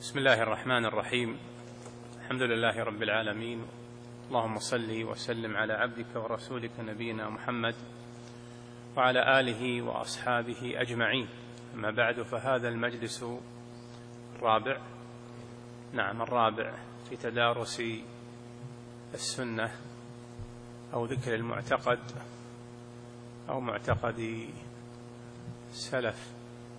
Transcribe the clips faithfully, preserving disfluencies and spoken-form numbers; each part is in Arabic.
بسم الله الرحمن الرحيم. الحمد لله رب العالمين، اللهم صل وسلم على عبدك ورسولك نبينا محمد وعلى آله وأصحابه أجمعين. أما بعد، فهذا المجلس الرابع نعم الرابع في تدارس السنة أو ذكر المعتقد أو معتقد السلف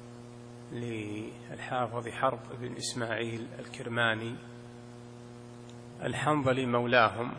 للحافظ حرب بن إسماعيل الكرماني الحنظلي مولاهم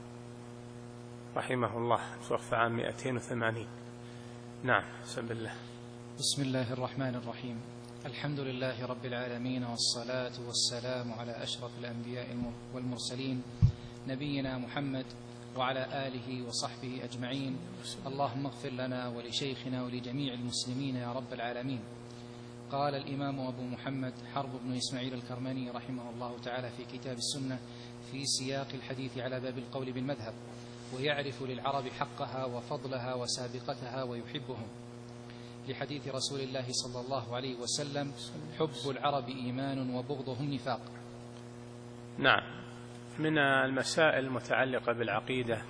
رحمه الله، توفى عام مئتين وثمانين. نعم، بسم الله. بسم الله الرحمن الرحيم. الحمد لله رب العالمين، والصلاة والسلام على أشرف الأنبياء والمرسلين نبينا محمد وعلى آله وصحبه أجمعين. اللهم اغفر لنا ولشيخنا ولجميع المسلمين يا رب العالمين. قال الإمام أبو محمد حرب بن إسماعيل الكرماني رحمه الله تعالى في كتاب السنة في سياق الحديث على باب القول بالمذهب: ويعرف للعرب حقها وفضلها وسابقتها ويحبهم، لحديث رسول الله صلى الله عليه وسلم: حب العرب إيمان وبغضهم نفاق. نعم، من المسائل المتعلقة بالعقيدة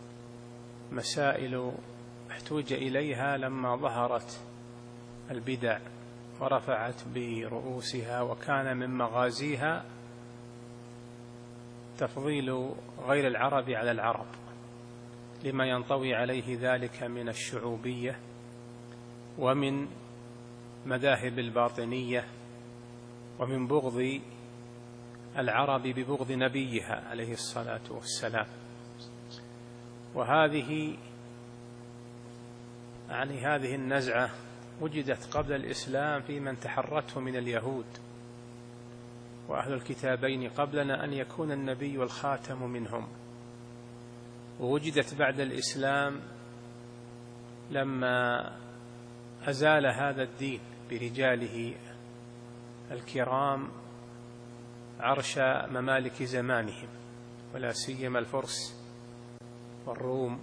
مسائل احتوج إليها لما ظهرت البدع ورفعت برؤوسها، وكان من مغازيها تفضيل غير العرب على العرب لما ينطوي عليه ذلك من الشعوبية ومن مذاهب الباطنية ومن بغض العرب ببغض نبيها عليه الصلاة والسلام. وهذه يعني هذه النزعة وجدت قبل الإسلام في من تحرته من اليهود وأهل الكتابين قبلنا أن يكون النبي الخاتم منهم، ووجدت بعد الإسلام لما أزال هذا الدين برجاله الكرام عرش ممالك زمانهم، ولا سيما الفرس والروم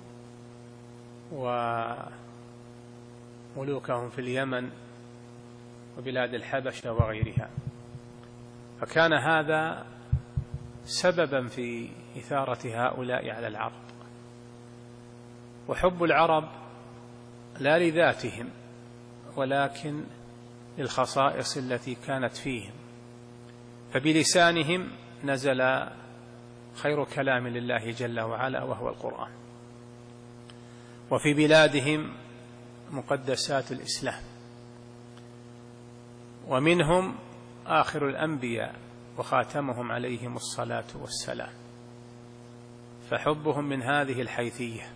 وملوكهم في اليمن وبلاد الحبشة وغيرها. فكان هذا سببا في إثارة هؤلاء على العرب. وحب العرب لا لذاتهم ولكن للخصائص التي كانت فيهم، فبلسانهم نزل خير كلام لله جل وعلا وهو القرآن، وفي بلادهم مقدسات الإسلام، ومنهم آخر الأنبياء وخاتمهم عليهم الصلاة والسلام، فحبهم من هذه الحيثية.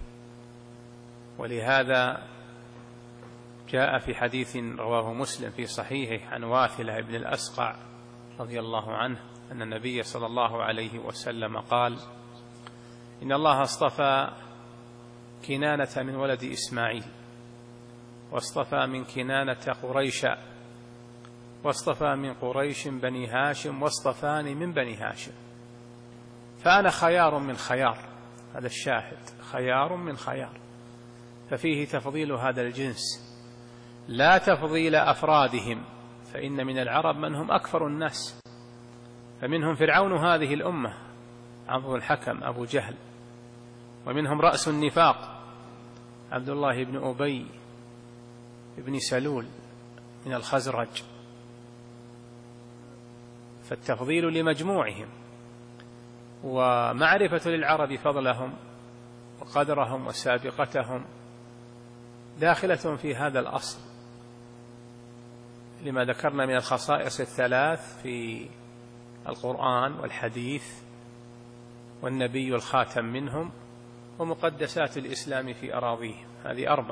ولهذا جاء في حديث رواه مسلم في صحيحه عن واثلة بن الأسقع رضي الله عنه أن النبي صلى الله عليه وسلم قال: إن الله اصطفى كنانة من ولد إسماعيل، واصطفى من كنانة قريشا، واصطفى من قريش بني هاشم، واصطفاني من بني هاشم، فأنا خيار من خيار. هذا الشاهد، خيار من خيار، ففيه تفضيل هذا الجنس لا تفضيل أفرادهم، فإن من العرب من هم أكثر الناس، فمنهم فرعون هذه الأمة عمرو الحكم أبو جهل، ومنهم رأس النفاق عبد الله بن أبي بن سلول من الخزرج، فالتفضيل لمجموعهم، ومعرفة للعرب فضلهم وقدرهم وسابقتهم داخلة في هذا الأصل، لما ذكرنا من الخصائص الثلاث في القرآن والحديث والنبي الخاتم منهم ومقدسات الإسلام في أراضيهم. هذه أربع.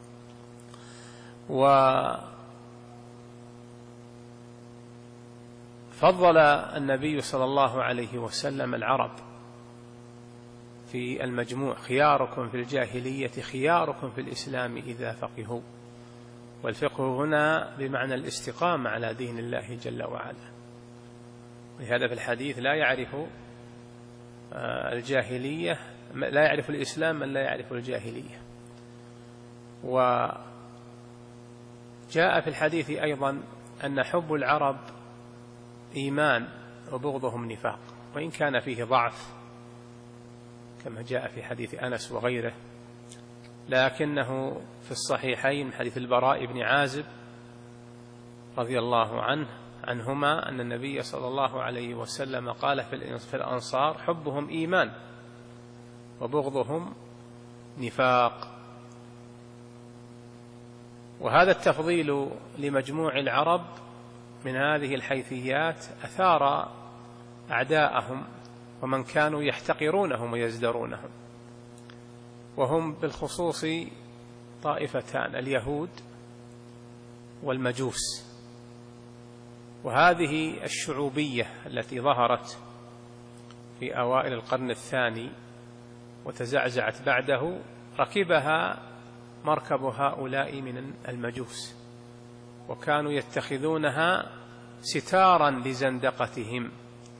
وفضل النبي صلى الله عليه وسلم العرب في المجموع: خياركم في الجاهلية خياركم في الإسلام إذا فقهوا. والفقه هنا بمعنى الاستقامة على دين الله جل وعلا. ولهذا في الحديث: لا يعرف الجاهلية لا يعرف الإسلام من لا يعرف الجاهلية. وجاء في الحديث أيضا أن حب العرب إيمان وبغضهم نفاق، وإن كان فيه ضعف كما جاء في حديث أنس وغيره، لكنه في الصحيحين حديث البراء بن عازب رضي الله عنه عنهما أن النبي صلى الله عليه وسلم قال في الأنصار: حبهم إيمان وبغضهم نفاق. وهذا التفضيل لمجموع العرب من هذه الحيثيات أثار أعداءهم ومن كانوا يحتقرونهم ويزدرونهم، وهم بالخصوص طائفتان: اليهود والمجوس. وهذه الشعوبية التي ظهرت في أوائل القرن الثاني وتزعزعت بعده ركبها مركب هؤلاء من المجوس، وكانوا يتخذونها ستارا لزندقتهم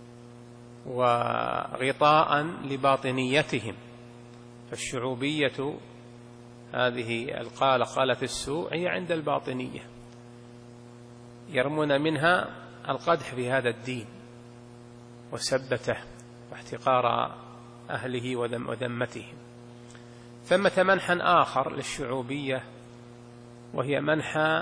وغطاء لباطنيتهم. فالشعوبية هذه القالة قالة السوء هي عند الباطنية، يرمون منها القدح في هذا الدين وسبته واحتقار أهله وذمتهم. ثمة منحى آخر للشعوبية، وهي منحى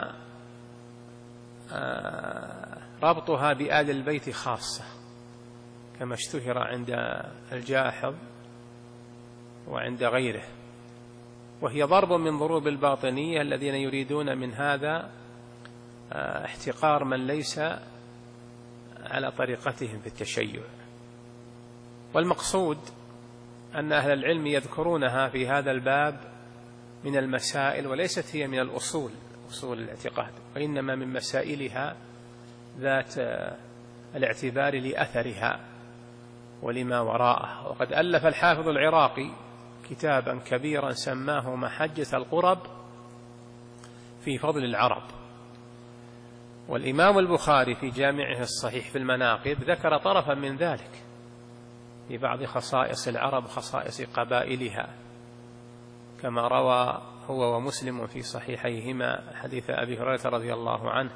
ربطها بآل البيت خاصة، كما اشتهر عند الجاحظ وعند غيره، وهي ضرب من ضروب الباطنية الذين يريدون من هذا احتقار من ليس على طريقتهم في التشيع. والمقصود أن أهل العلم يذكرونها في هذا الباب من المسائل، وليست هي من الأصول أصول الاعتقاد، وإنما من مسائلها ذات الاعتبار لأثرها ولما وراءه. وقد ألف الحافظ العراقي كتابا كبيرا سماه محجة القرب في فضل العرب. والإمام البخاري في جامعه الصحيح في المناقب ذكر طرفا من ذلك في بعض خصائص العرب وخصائص قبائلها، كما روى هو ومسلم في صحيحيهما حديث أبي هريرة رضي الله عنه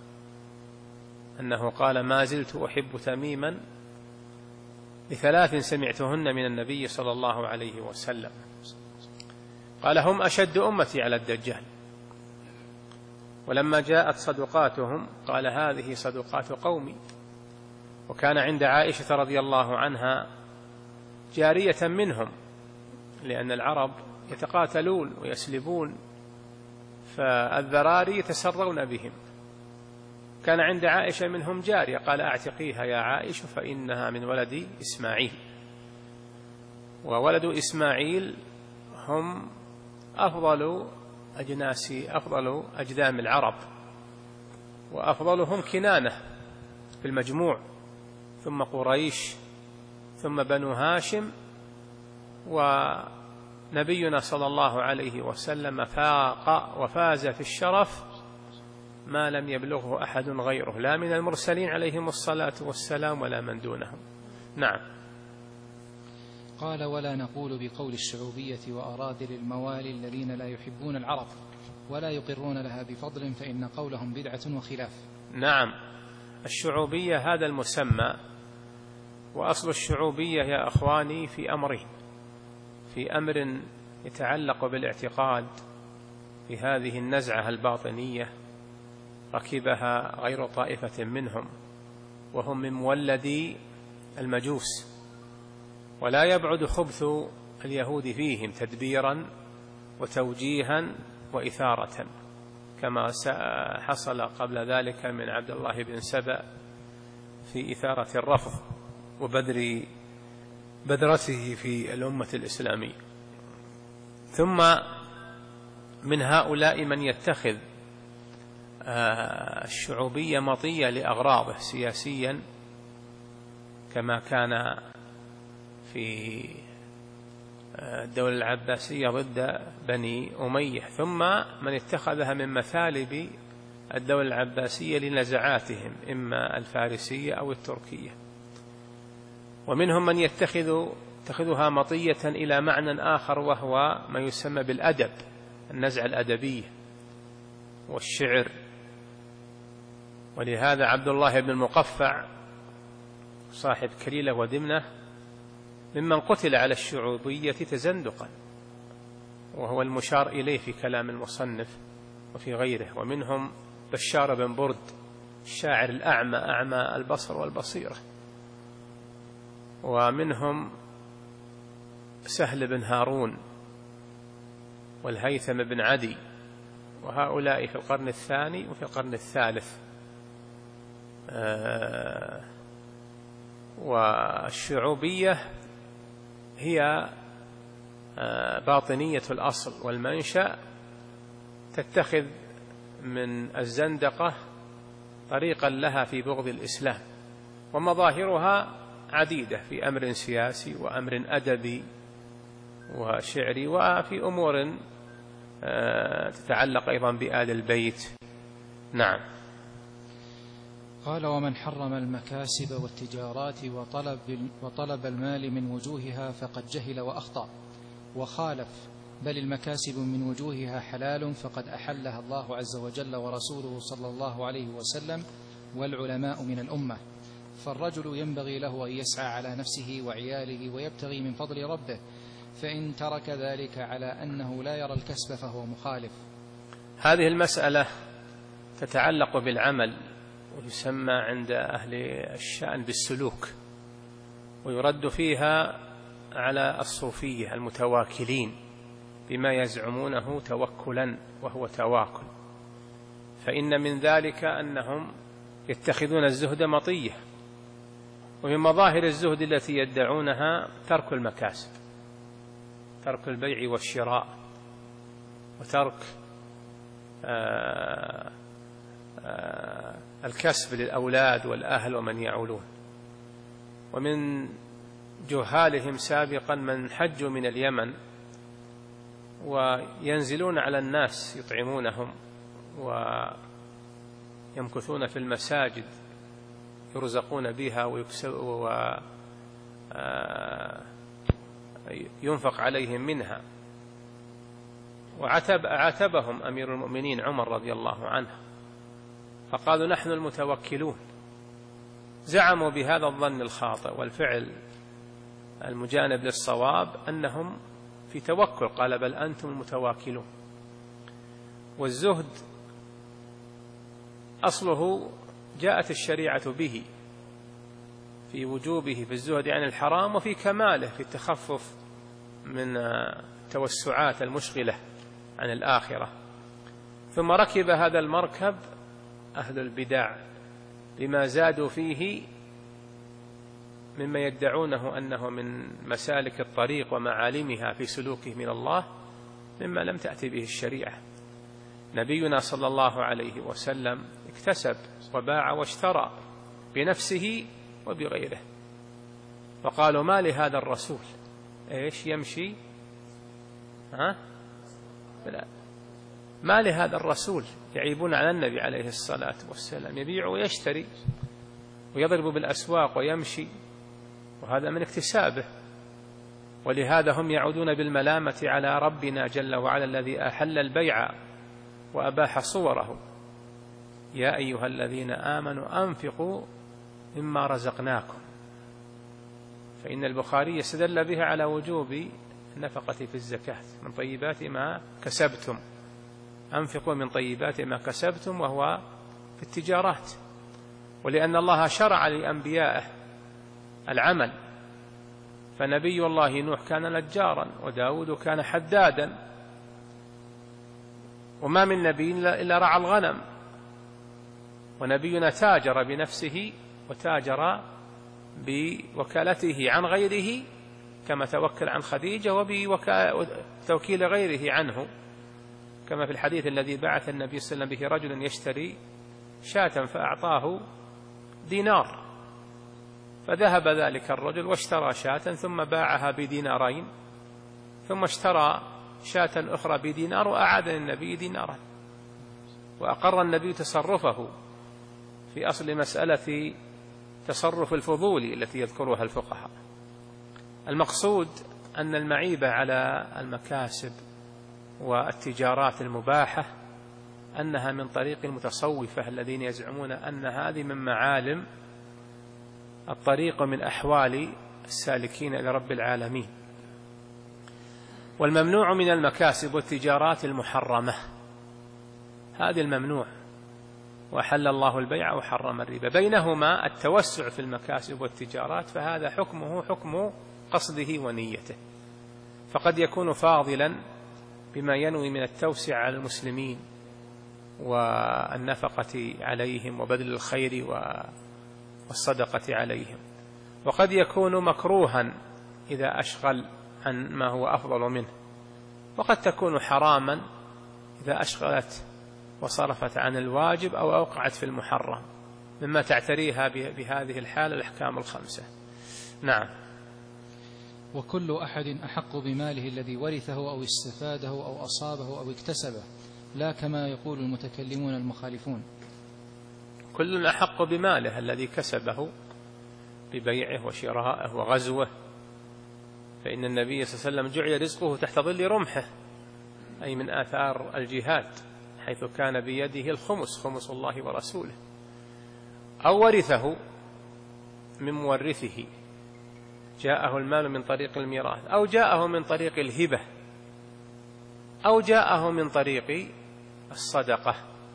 أنه قال: ما زلت أحب تميما لثلاث سمعتهن من النبي صلى الله عليه وسلم. قال: هم أشد أمتي على الدجال. ولما جاءت صدقاتهم قال: هذه صدقات قومي. وكان عند عائشة رضي الله عنها جارية منهم، لأن العرب يتقاتلون ويسلبون، فالذراري يتسرون بهم. كان عند عائشة منهم جارية، قال: أعتقيها يا عائشة فإنها من ولد إسماعيل. وولد إسماعيل هم أفضل أجناس أفضل أجدام العرب، وأفضلهم كنانة في المجموع، ثم قريش، ثم بنو هاشم. ونبينا صلى الله عليه وسلم فاق وفاز في الشرف ما لم يبلغه أحد غيره، لا من المرسلين عليهم الصلاة والسلام ولا من دونهم. نعم. قال: ولا نقول بقول الشعوبية وأرادل الموالي الذين لا يحبون العرب ولا يقرون لها بفضل، فإن قولهم بدعة وخلاف. نعم، الشعوبية هذا المسمى، وأصل الشعوبية يا أخواني في أمرين: في أمر يتعلق بالاعتقاد في هذه النزعة الباطنية ركبها غير طائفة منهم، وهم من مولدي المجوس، ولا يبعد خبث اليهود فيهم تدبيرا وتوجيها وإثارة، كما حصل قبل ذلك من عبد الله بن سبأ في إثارة الرفض وبدر بدرته في الأمة الإسلامية. ثم من هؤلاء من يتخذ الشعوبية مطية لأغراضه سياسيا، كما كان في الدولة العباسية ضد بني أمية، ثم من اتخذها من مثالب الدولة العباسية لنزعاتهم إما الفارسية أو التركية. ومنهم من يتخذ يتخذها مطية إلى معنى آخر، وهو ما يسمى بالأدب، النزعة الأدبية والشعر. ولهذا عبد الله بن المقفع صاحب كليلة ودمنة ممن قتل على الشعوبية تزندقا، وهو المشار إليه في كلام المصنف وفي غيره. ومنهم بشار بن برد الشاعر الأعمى أعمى البصر والبصيرة، ومنهم سهل بن هارون والهيثم بن عدي، وهؤلاء في القرن الثاني وفي القرن الثالث. آه والشعوبية هي آه باطنية الأصل والمنشأ، تتخذ من الزندقة طريقا لها في بغض الإسلام، ومظاهرها عديدة في أمر سياسي وأمر أدبي وشعري، وفي أمور تتعلق أيضا بآل البيت. نعم. قال: ومن حرم المكاسب والتجارات وطلب, وطلب المال من وجوهها فقد جهل وأخطأ وخالف، بل المكاسب من وجوهها حلال فقد أحلها الله عز وجل ورسوله صلى الله عليه وسلم والعلماء من الأمة. فالرجل ينبغي له أن يسعى على نفسه وعياله ويبتغي من فضل ربه، فإن ترك ذلك على أنه لا يرى الكسب فهو مخالف. هذه المسألة تتعلق بالعمل، ويسمى عند أهل الشأن بالسلوك، ويرد فيها على الصوفية المتواكلين بما يزعمونه توكلا وهو تواكل. فإن من ذلك أنهم يتخذون الزهد مطية، ومن مظاهر الزهد التي يدعونها ترك المكاسب، ترك البيع والشراء، وترك آآ آآ الكسب للأولاد والأهل ومن يعولون. ومن جهالهم سابقا من حجوا من اليمن وينزلون على الناس يطعمونهم ويمكثون في المساجد يرزقون بها وينفق عليهم منها. وعتب عاتبهم أمير المؤمنين عمر رضي الله عنه، فقالوا: نحن المتوكلون. زعموا بهذا الظن الخاطئ والفعل المجانب للصواب أنهم في توكل، قال: بل أنتم المتواكلون. والزهد أصله جاءت الشريعة به في وجوبه في الزهد عن الحرام، وفي كماله في التخفف من التوسعات المشغلة عن الآخرة. ثم ركب هذا المركب أهل البدع بما زادوا فيه مما يدعونه أنه من مسالك الطريق ومعالمها في سلوكه من الله، مما لم تأتي به الشريعة. نبينا صلى الله عليه وسلم اكتسب وباع واشترى بنفسه وبغيره، وقالوا: ما لهذا الرسول ايش يمشي ها لا. ما لهذا الرسول، يعيبون على النبي عليه الصلاة والسلام، يبيع ويشتري ويضرب بالأسواق ويمشي، وهذا من اكتسابه. ولهذا هم يعودون بالملامة على ربنا جل وعلا الذي أحل البيع وأباح صوره: يا أيها الذين آمنوا أنفقوا مما رزقناكم. فإن البخاري استدل بها على وجوب النفقة في الزكاة من طيبات ما كسبتم، أنفقوا من طيبات ما كسبتم، وهو في التجارات. ولأن الله شرع لأنبيائه العمل، فنبي الله نوح كان نجارا، وداود كان حدادا، وما من نبي إلا رعى الغنم. ونبينا تاجر بنفسه وتاجر بوكالته عن غيره، كما توكل عن خديجة وبتوكيل غيره عنه، كما في الحديث الذي بعث النبي صلى الله عليه وسلم به رجل يشتري شاة فأعطاه دينار، فذهب ذلك الرجل واشترى شاة ثم باعها بدينارين، ثم اشترى شاة أخرى بدينار وأعاد للنبي دينارا، وأقر النبي تصرفه في أصل مسألة تصرف الفضول التي يذكرها الفقهاء. المقصود أن المعيب على المكاسب والتجارات المباحة أنها من طريق المتصوفة الذين يزعمون أن هذه من معالم الطريق من أحوال السالكين إلى رب العالمين. والممنوع من المكاسب والتجارات المحرمة، هذه الممنوع، وأحل الله البيع وحرم الربا. بينهما التوسع في المكاسب والتجارات، فهذا حكمه حكم قصده ونيته، فقد يكون فاضلا بما ينوي من التوسع على المسلمين والنفقة عليهم وبذل الخير والصدقة عليهم، وقد يكون مكروها إذا أشغل عن ما هو أفضل منه، وقد تكون حراما إذا أشغلت وصرفت عن الواجب أو أوقعت في المحرم، مما تعتريها بهذه الحالة الأحكام الخمسة. نعم. وكل أحد أحق بماله الذي ورثه أو استفاده أو أصابه أو اكتسبه، لا كما يقول المتكلمون المخالفون. كل أحق بماله الذي كسبه ببيعه وشرائه وغزوه، فإن النبي صلى الله عليه وسلم جعل رزقه تحت ظل رمحه، أي من آثار الجهاد، حيث كان بيده الخمس، خمس الله ورسوله، أو ورثه من مورثه، جاءه المال من طريق الميراث، أو جاءه من طريق الهبة، أو جاءه من طريق الصدقة.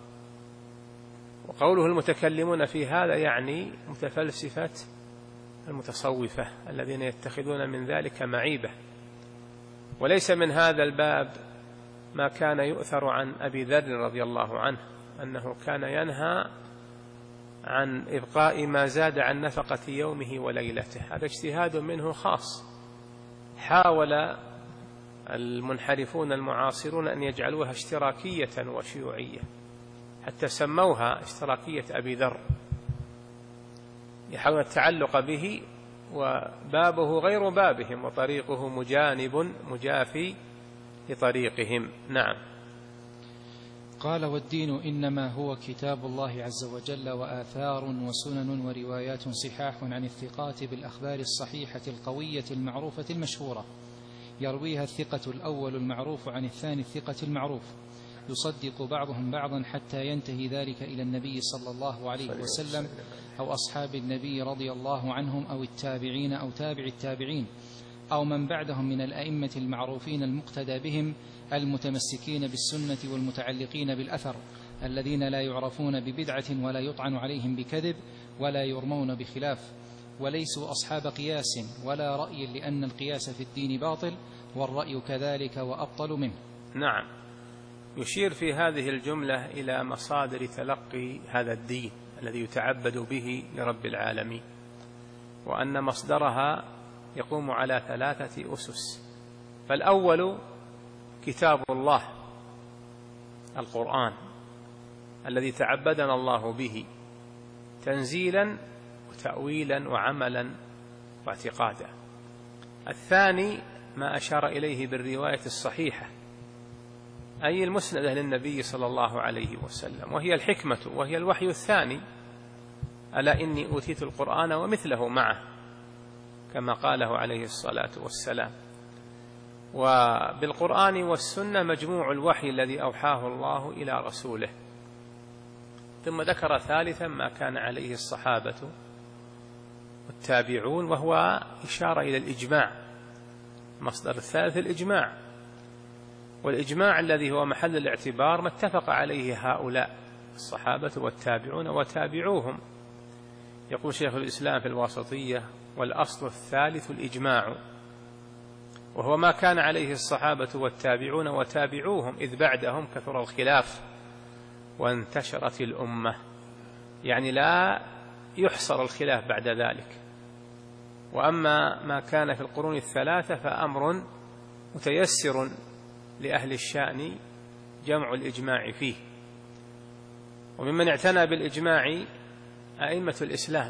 وقوله المتكلمون في هذا يعني متفلسفة المتصوفة الذين يتخذون من ذلك معيبة. وليس من هذا الباب ما كان يؤثر عن أبي ذر رضي الله عنه أنه كان ينهى عن إبقاء ما زاد عن نفقة يومه وليلته، هذا اجتهاد منه خاص. حاول المنحرفون المعاصرون أن يجعلوها اشتراكية وشيوعية، حتى سموها اشتراكية أبي ذر، يحاول التعلق به، وبابه غير بابهم، وطريقه مجانب مجافي لطريقهم. نعم. قال: والدين إنما هو كتاب الله عز وجل، وآثار وسنن وروايات صحاح عن الثقات بالأخبار الصحيحة القوية المعروفة المشهورة، يرويها الثقة الأول المعروف عن الثاني الثقة المعروف، يصدق بعضهم بعضا حتى ينتهي ذلك إلى النبي صلى الله عليه وسلم أو أصحاب النبي رضي الله عنهم أو التابعين أو تابع التابعين أو من بعدهم من الأئمة المعروفين المقتدى بهم المتمسكين بالسنة والمتعلقين بالأثر، الذين لا يعرفون ببدعة ولا يطعن عليهم بكذب ولا يرمون بخلاف، وليسوا أصحاب قياس ولا رأي، لأن القياس في الدين باطل، والرأي كذلك وأبطل منه. نعم. يشير في هذه الجملة إلى مصادر تلقي هذا الدين الذي يتعبد به لرب العالمين، وأن مصدرها يقوم على ثلاثة أسس. فالأول كتاب الله القرآن الذي تعبدنا الله به تنزيلا وتأويلا وعملا واعتقادا. الثاني ما أشار إليه بالرواية الصحيحة، أي المسندة للنبي صلى الله عليه وسلم، وهي الحكمة وهي الوحي الثاني، ألا إني أوتيت القرآن ومثله معه، كما قاله عليه الصلاة والسلام. وبالقرآن والسنة مجموع الوحي الذي أوحاه الله إلى رسوله. ثم ذكر ثالثا ما كان عليه الصحابة والتابعون، وهو إشارة إلى الإجماع. مصدر الثالث الإجماع، والإجماع الذي هو محل الاعتبار ما اتفق عليه هؤلاء الصحابة والتابعون وتابعوهم. يقول شيخ الإسلام في الواسطية: والأصل الثالث الإجماع، وهو ما كان عليه الصحابة والتابعون وتابعوهم، إذ بعدهم كثر الخلاف وانتشرت الأمة، يعني لا يحصر الخلاف بعد ذلك. وأما ما كان في القرون الثلاثة فأمر متيسر لأهل الشأن جمع الإجماع فيه. وممن اعتنى بالإجماع أئمة الإسلام،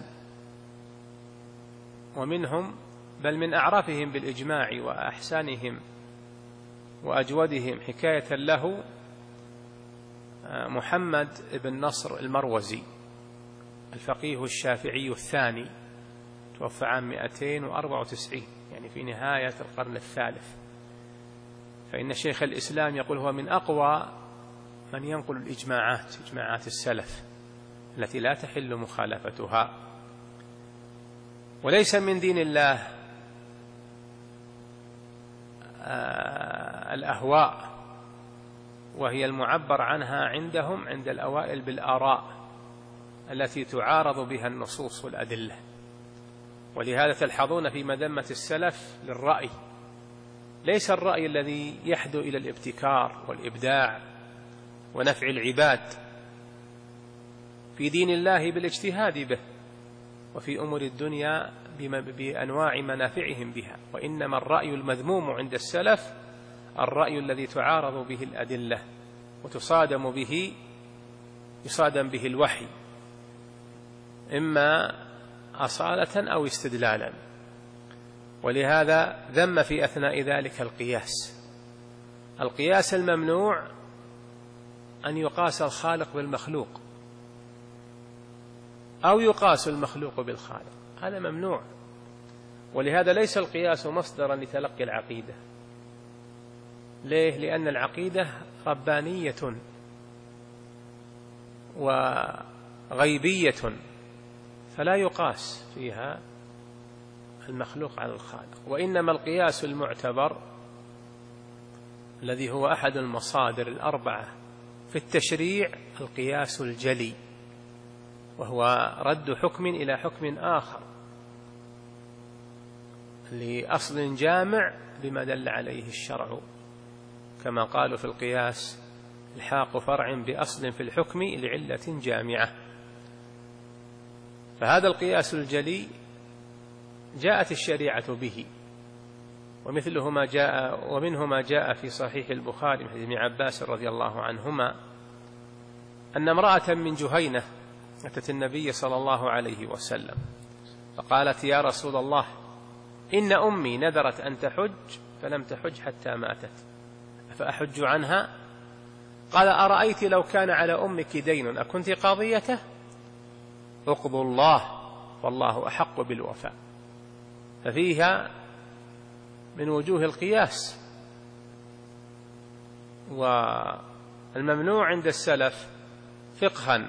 ومنهم بل من أعرفهم بالإجماع وأحسنهم وأجودهم حكاية له محمد بن نصر المروزي، الفقيه الشافعي الثاني، توفى عام مئتين وأربعة وتسعين، يعني في نهاية القرن الثالث. فإن شيخ الإسلام يقول هو من أقوى من ينقل الإجماعات، إجماعات السلف التي لا تحل مخالفتها. وليس من دين الله الأهواء، وهي المعبر عنها عندهم عند الأوائل بالآراء التي تعارض بها النصوص والأدلة. ولهذا تلحظون في مذمة السلف للرأي، ليس الرأي الذي يحدو إلى الابتكار والإبداع ونفع العباد في دين الله بالاجتهاد به وفي أمور الدنيا بأنواع منافعهم بها، وإنما الرأي المذموم عند السلف الرأي الذي تعارض به الأدلة وتصادم به يصادم به الوحي، إما أصالة أو استدلالا. ولهذا ذم في أثناء ذلك القياس. القياس الممنوع أن يقاس الخالق بالمخلوق أو يقاس المخلوق بالخالق، هذا ممنوع. ولهذا ليس القياس مصدرا لتلقي العقيدة. ليه؟ لأن العقيدة ربانية وغيبية، فلا يقاس فيها المخلوق على الخالق. وإنما القياس المعتبر الذي هو أحد المصادر الأربعة في التشريع القياس الجلي، وهو رد حكم إلى حكم آخر لأصل جامع بما دل عليه الشرع، كما قالوا في القياس الحاق فرع بأصل في الحكم لعلة جامعة. فهذا القياس الجلي جاءت الشريعة به، ومثله ما جاء ومنه ما جاء في صحيح البخاري من حديث ابن عباس رضي الله عنهما أن امرأة من جهينة أتت النبي صلى الله عليه وسلم فقالت: يا رسول الله، إن أمي نذرت أن تحج فلم تحج حتى ماتت، فأحج عنها؟ قال: أرأيت لو كان على أمك دين أكنت قاضيته؟ اقضوا الله والله أحق بالوفاء. ففيها من وجوه القياس. والممنوع عند السلف فقها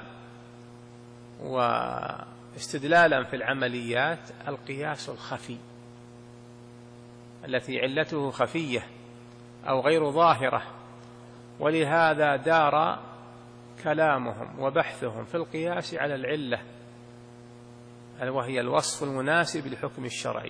واستدلالا في العمليات القياس الخفي التي علته خفية أو غير ظاهرة، ولهذا دار كلامهم وبحثهم في القياس على العلة، وهي الوصف المناسب للحكم الشرعي.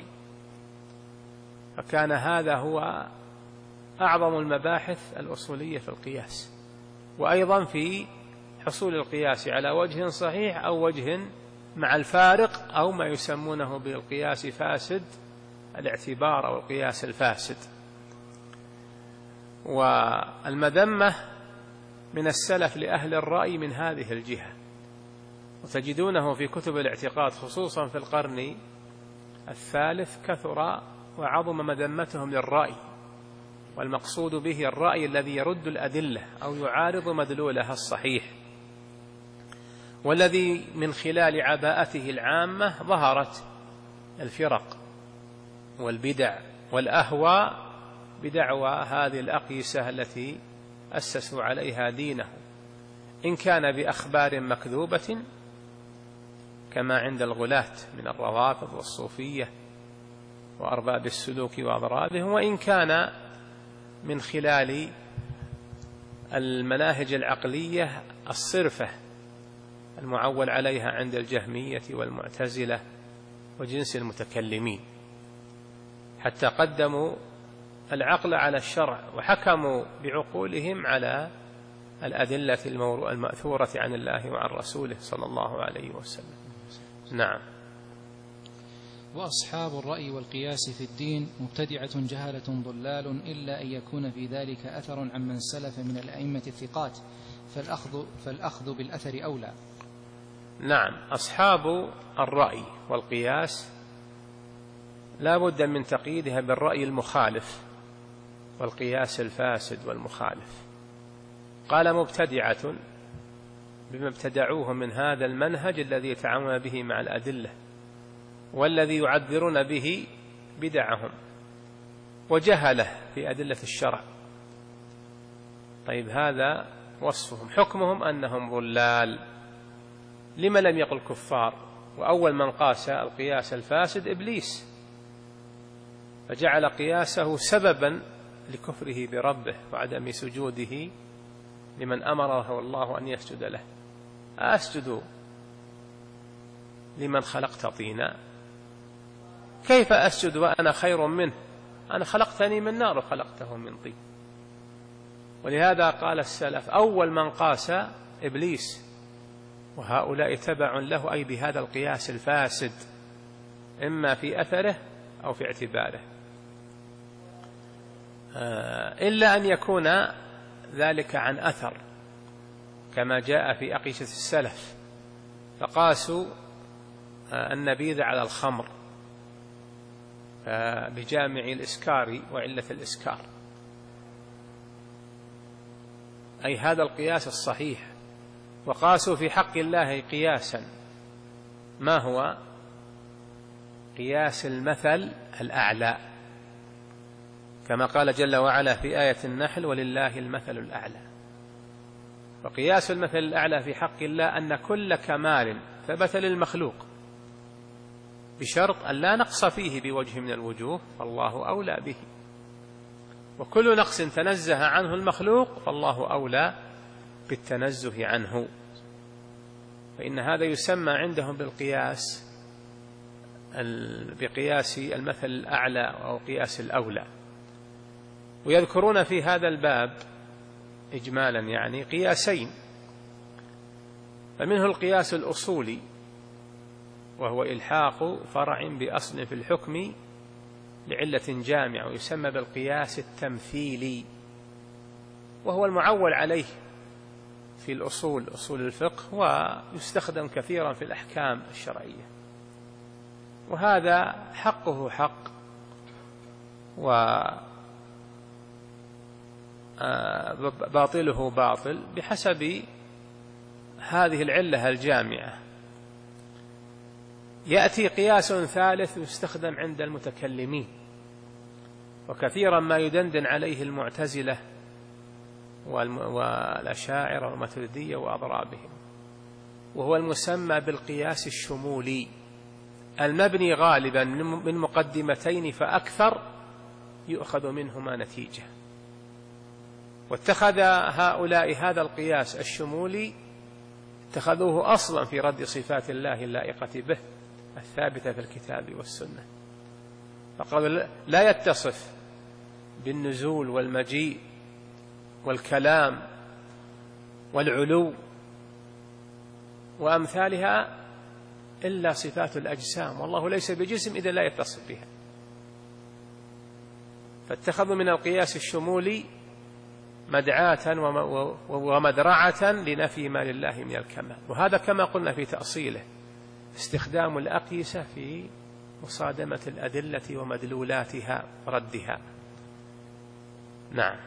فكان هذا هو أعظم المباحث الأصولية في القياس، وأيضا في حصول القياس على وجه صحيح أو وجه مع الفارق، أو ما يسمونه بالقياس فاسد الاعتبار أو القياس الفاسد. والمذمة من السلف لأهل الرأي من هذه الجهة، وتجدونه في كتب الاعتقاد خصوصا في القرن الثالث كثر وعظم مذمتهم للرأي، والمقصود به الرأي الذي يرد الأدلة أو يعارض مدلولها الصحيح، والذي من خلال عباءته العامة ظهرت الفرق والبدع والأهواء بدعوى هذه الأقيسة التي أسسوا عليها دينه، إن كان بأخبار مكذوبة كما عند الغلاة من الروافض والصوفية وأرباب السلوك وأضرابهم، وإن كان من خلال المناهج العقلية الصرفة المعول عليها عند الجهمية والمعتزلة وجنس المتكلمين، حتى قدموا العقل على الشرع وحكموا بعقولهم على الأدلة المأثورة عن الله وعن رسوله صلى الله عليه وسلم. نعم. وأصحاب الرأي والقياس في الدين مبتدعة جهلة ضلال، إلا أن يكون في ذلك أثر عمن سلف من الأئمة الثقات، فالأخذ, فالأخذ بالأثر أولى. نعم. أصحاب الرأي والقياس لا بد من تقييدها بالرأي المخالف والقياس الفاسد والمخالف. قال مبتدعة بما ابتدعوه من هذا المنهج الذي يتعاملون به مع الأدلة والذي يعذرون به بدعهم وجهله في أدلة الشرع. طيب، هذا وصفهم. حكمهم أنهم ضلال. لما لم يقل كفار؟ وأول من قاس القياس الفاسد إبليس، فجعل قياسه سببا لكفره بربه وعدم سجوده لمن أمره الله أن يسجد له. أسجد لمن خلقت طينا؟ كيف أسجد وأنا خير منه؟ أنا خلقتني من نار وخلقته من طين. ولهذا قال السلف أول من قاس إبليس، وهؤلاء تبع له، أي بهذا القياس الفاسد، إما في أثره أو في اعتباره، إلا أن يكون ذلك عن أثر كما جاء في أقيسة السلف، فقاسوا النبيذ على الخمر بجامع الإسكار وعلة الإسكار، أي هذا القياس الصحيح. وقاسوا في حق الله قياسا، ما هو؟ قياس المثل الأعلى، كما قال جل وعلا في آية النحل: ولله المثل الأعلى. وقياس المثل الأعلى في حق الله أن كل كمال ثبت للمخلوق بشرط أن لا نقص فيه بوجه من الوجوه فالله أولى به، وكل نقص تنزه عنه المخلوق فالله أولى بالتنزه عنه. فإن هذا يسمى عندهم بالقياس بقياس المثل الأعلى أو قياس الأولى. ويذكرون في هذا الباب إجمالا يعني قياسين، فمنه القياس الأصولي وهو إلحاق فرع بأصل في الحكم لعلة جامعة، ويسمى بالقياس التمثيلي، وهو المعول عليه في الأصول أصول الفقه، ويستخدم كثيرا في الأحكام الشرعية. وهذا حقه حق وباطله باطل بحسب هذه العلة الجامعة. يأتي قياس ثالث يستخدم عند المتكلمين، وكثيرا ما يدندن عليه المعتزلة والأشاعرة والماتريدية وأضرابهم، وهو المسمى بالقياس الشمولي، المبني غالبا من مقدمتين فأكثر يؤخذ منهما نتيجة. واتخذ هؤلاء هذا القياس الشمولي اتخذوه أصلا في رد صفات الله اللائقة به الثابتة في الكتاب والسنة، فقالوا لا يتصف بالنزول والمجيء والكلام والعلو وأمثالها إلا صفات الأجسام، والله ليس بجسم إذا لا يتصف بها. فاتخذوا من القياس الشمولي مدعاة ومدرعة لنفي ما لله من الكمال. وهذا كما قلنا في تأصيله استخدام الأقيسة في مصادمة الأدلة ومدلولاتها ردها. نعم.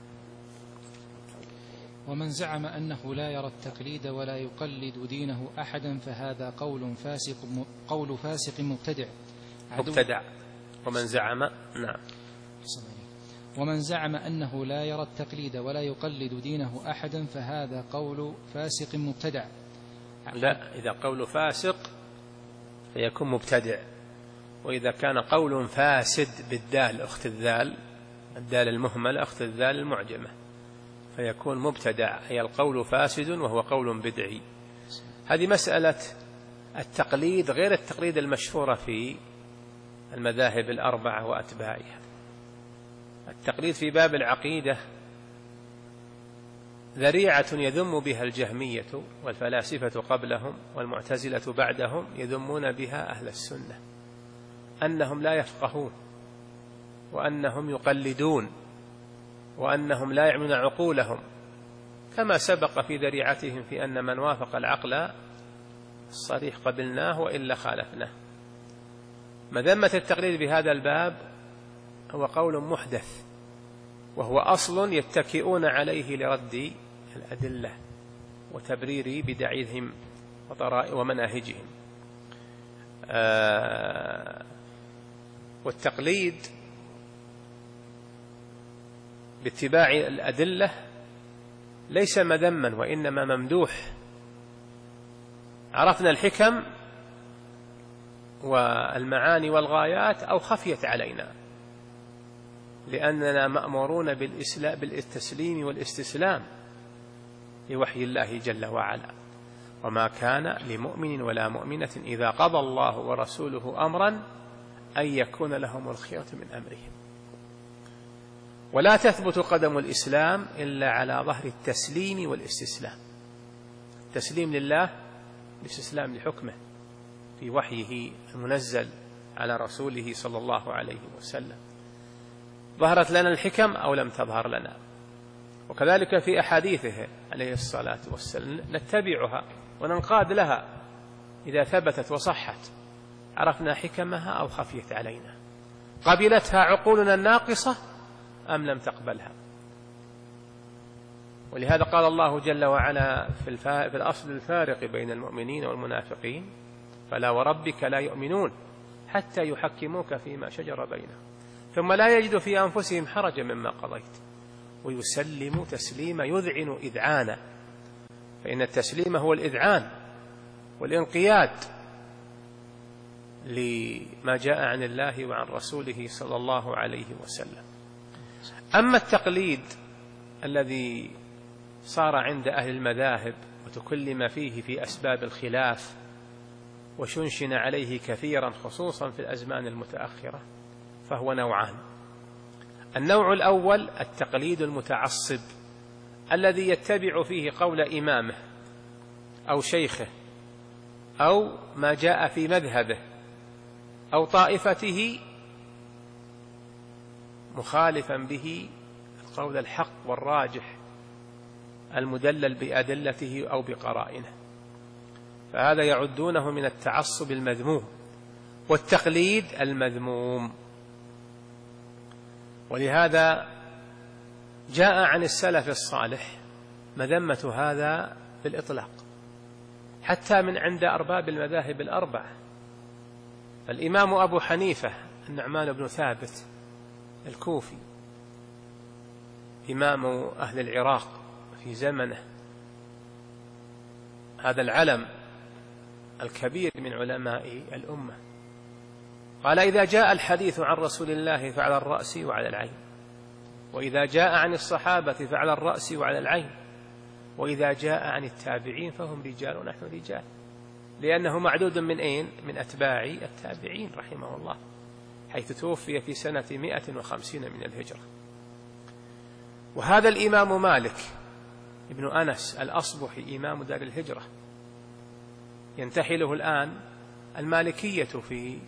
ومن زعم أنه لا يرى التقليد ولا يقلد دينه أحدا فهذا قول فاسق قول فاسق مبتدع مبتدع ومن زعم نعم ومن زعم أنه لا يرى التقليد ولا يقلد دينه أحدا فهذا قول فاسق مبتدع. لا، إذا قول فاسق فيكون مبتدع، وإذا كان قول فاسد بالدال أخت الذال، الدال المهملة أخت الذال المعجمة، فيكون مبتدع، أي القول فاسد وهو قول بدعي. هذه مسألة التقليد غير التقليد المشهورة في المذاهب الأربعة وأتباعها. التقليد في باب العقيدة ذريعة يذم بها الجهمية والفلاسفة قبلهم والمعتزلة بعدهم، يذمون بها أهل السنة أنهم لا يفقهون، وأنهم يقلدون، وأنهم لا يعملون عقولهم، كما سبق في ذريعتهم في أن من وافق العقل الصريح قبلناه وإلا خالفناه. مذمة التقليد بهذا الباب هو قول محدث، وهو أصل يتكئون عليه لرد الأدلة وتبرير بدعهم ومناهجهم. آه والتقليد باتباع الأدلة ليس مذما وإنما ممدوح. عرفنا الحكم والمعاني والغايات أو خفيت علينا، لأننا مأمورون بالتسليم والاستسلام لوحي الله جل وعلا. وما كان لمؤمن ولا مؤمنة إذا قضى الله ورسوله أمرا أن يكون لهم الخيرة من أمرهم. ولا تثبت قدم الإسلام إلا على ظهر التسليم والاستسلام، تسليم لله، الاستسلام لحكمه في وحيه المنزل على رسوله صلى الله عليه وسلم. ظهرت لنا الحكم أو لم تظهر لنا، وكذلك في أحاديثه عليه الصلاة والسلام نتبعها وننقاد لها إذا ثبتت وصحت، عرفنا حكمها أو خفيت علينا، قبلتها عقولنا الناقصة أم لم تقبلها. ولهذا قال الله جل وعلا في, في الأصل الفارق بين المؤمنين والمنافقين: فلا وربك لا يؤمنون حتى يحكموك فيما شجر بينهم ثم لا يجدوا في أنفسهم حرجا مما قضيت ويسلموا تسليما يذعن إذعانا. فإن التسليم هو الإذعان والانقياد لما جاء عن الله وعن رسوله صلى الله عليه وسلم. أما التقليد الذي صار عند أهل المذاهب وتكلم فيه في أسباب الخلاف وشنشن عليه كثيرا خصوصا في الأزمان المتأخرة، فهو نوعان. النوع الأول التقليد المتعصب الذي يتبع فيه قول إمامه أو شيخه أو ما جاء في مذهبه أو طائفته، مخالفا به القول الحق والراجح المدلل بأدلته أو بقرائنه، فهذا يعدونه من التعصب المذموم والتقليد المذموم. ولهذا جاء عن السلف الصالح مذمة هذا بالإطلاق حتى من عند أرباب المذاهب الأربعة. الإمام أبو حنيفة النعمان بن ثابت الكوفي إمام أهل العراق في زمنه، هذا العلم الكبير من علماء الأمة، قال: إذا جاء الحديث عن رسول الله فعلى الرأس وعلى العين، وإذا جاء عن الصحابة فعلى الرأس وعلى العين، وإذا جاء عن التابعين فهم رجال ونحن رجال، لأنه معدود من أين؟ من أتباع التابعين رحمه الله، حيث توفي في سنة مئة وخمسين من الهجرة. وهذا الإمام مالك ابن أنس الأصبحي إمام دار الهجرة ينتحله الآن المالكية في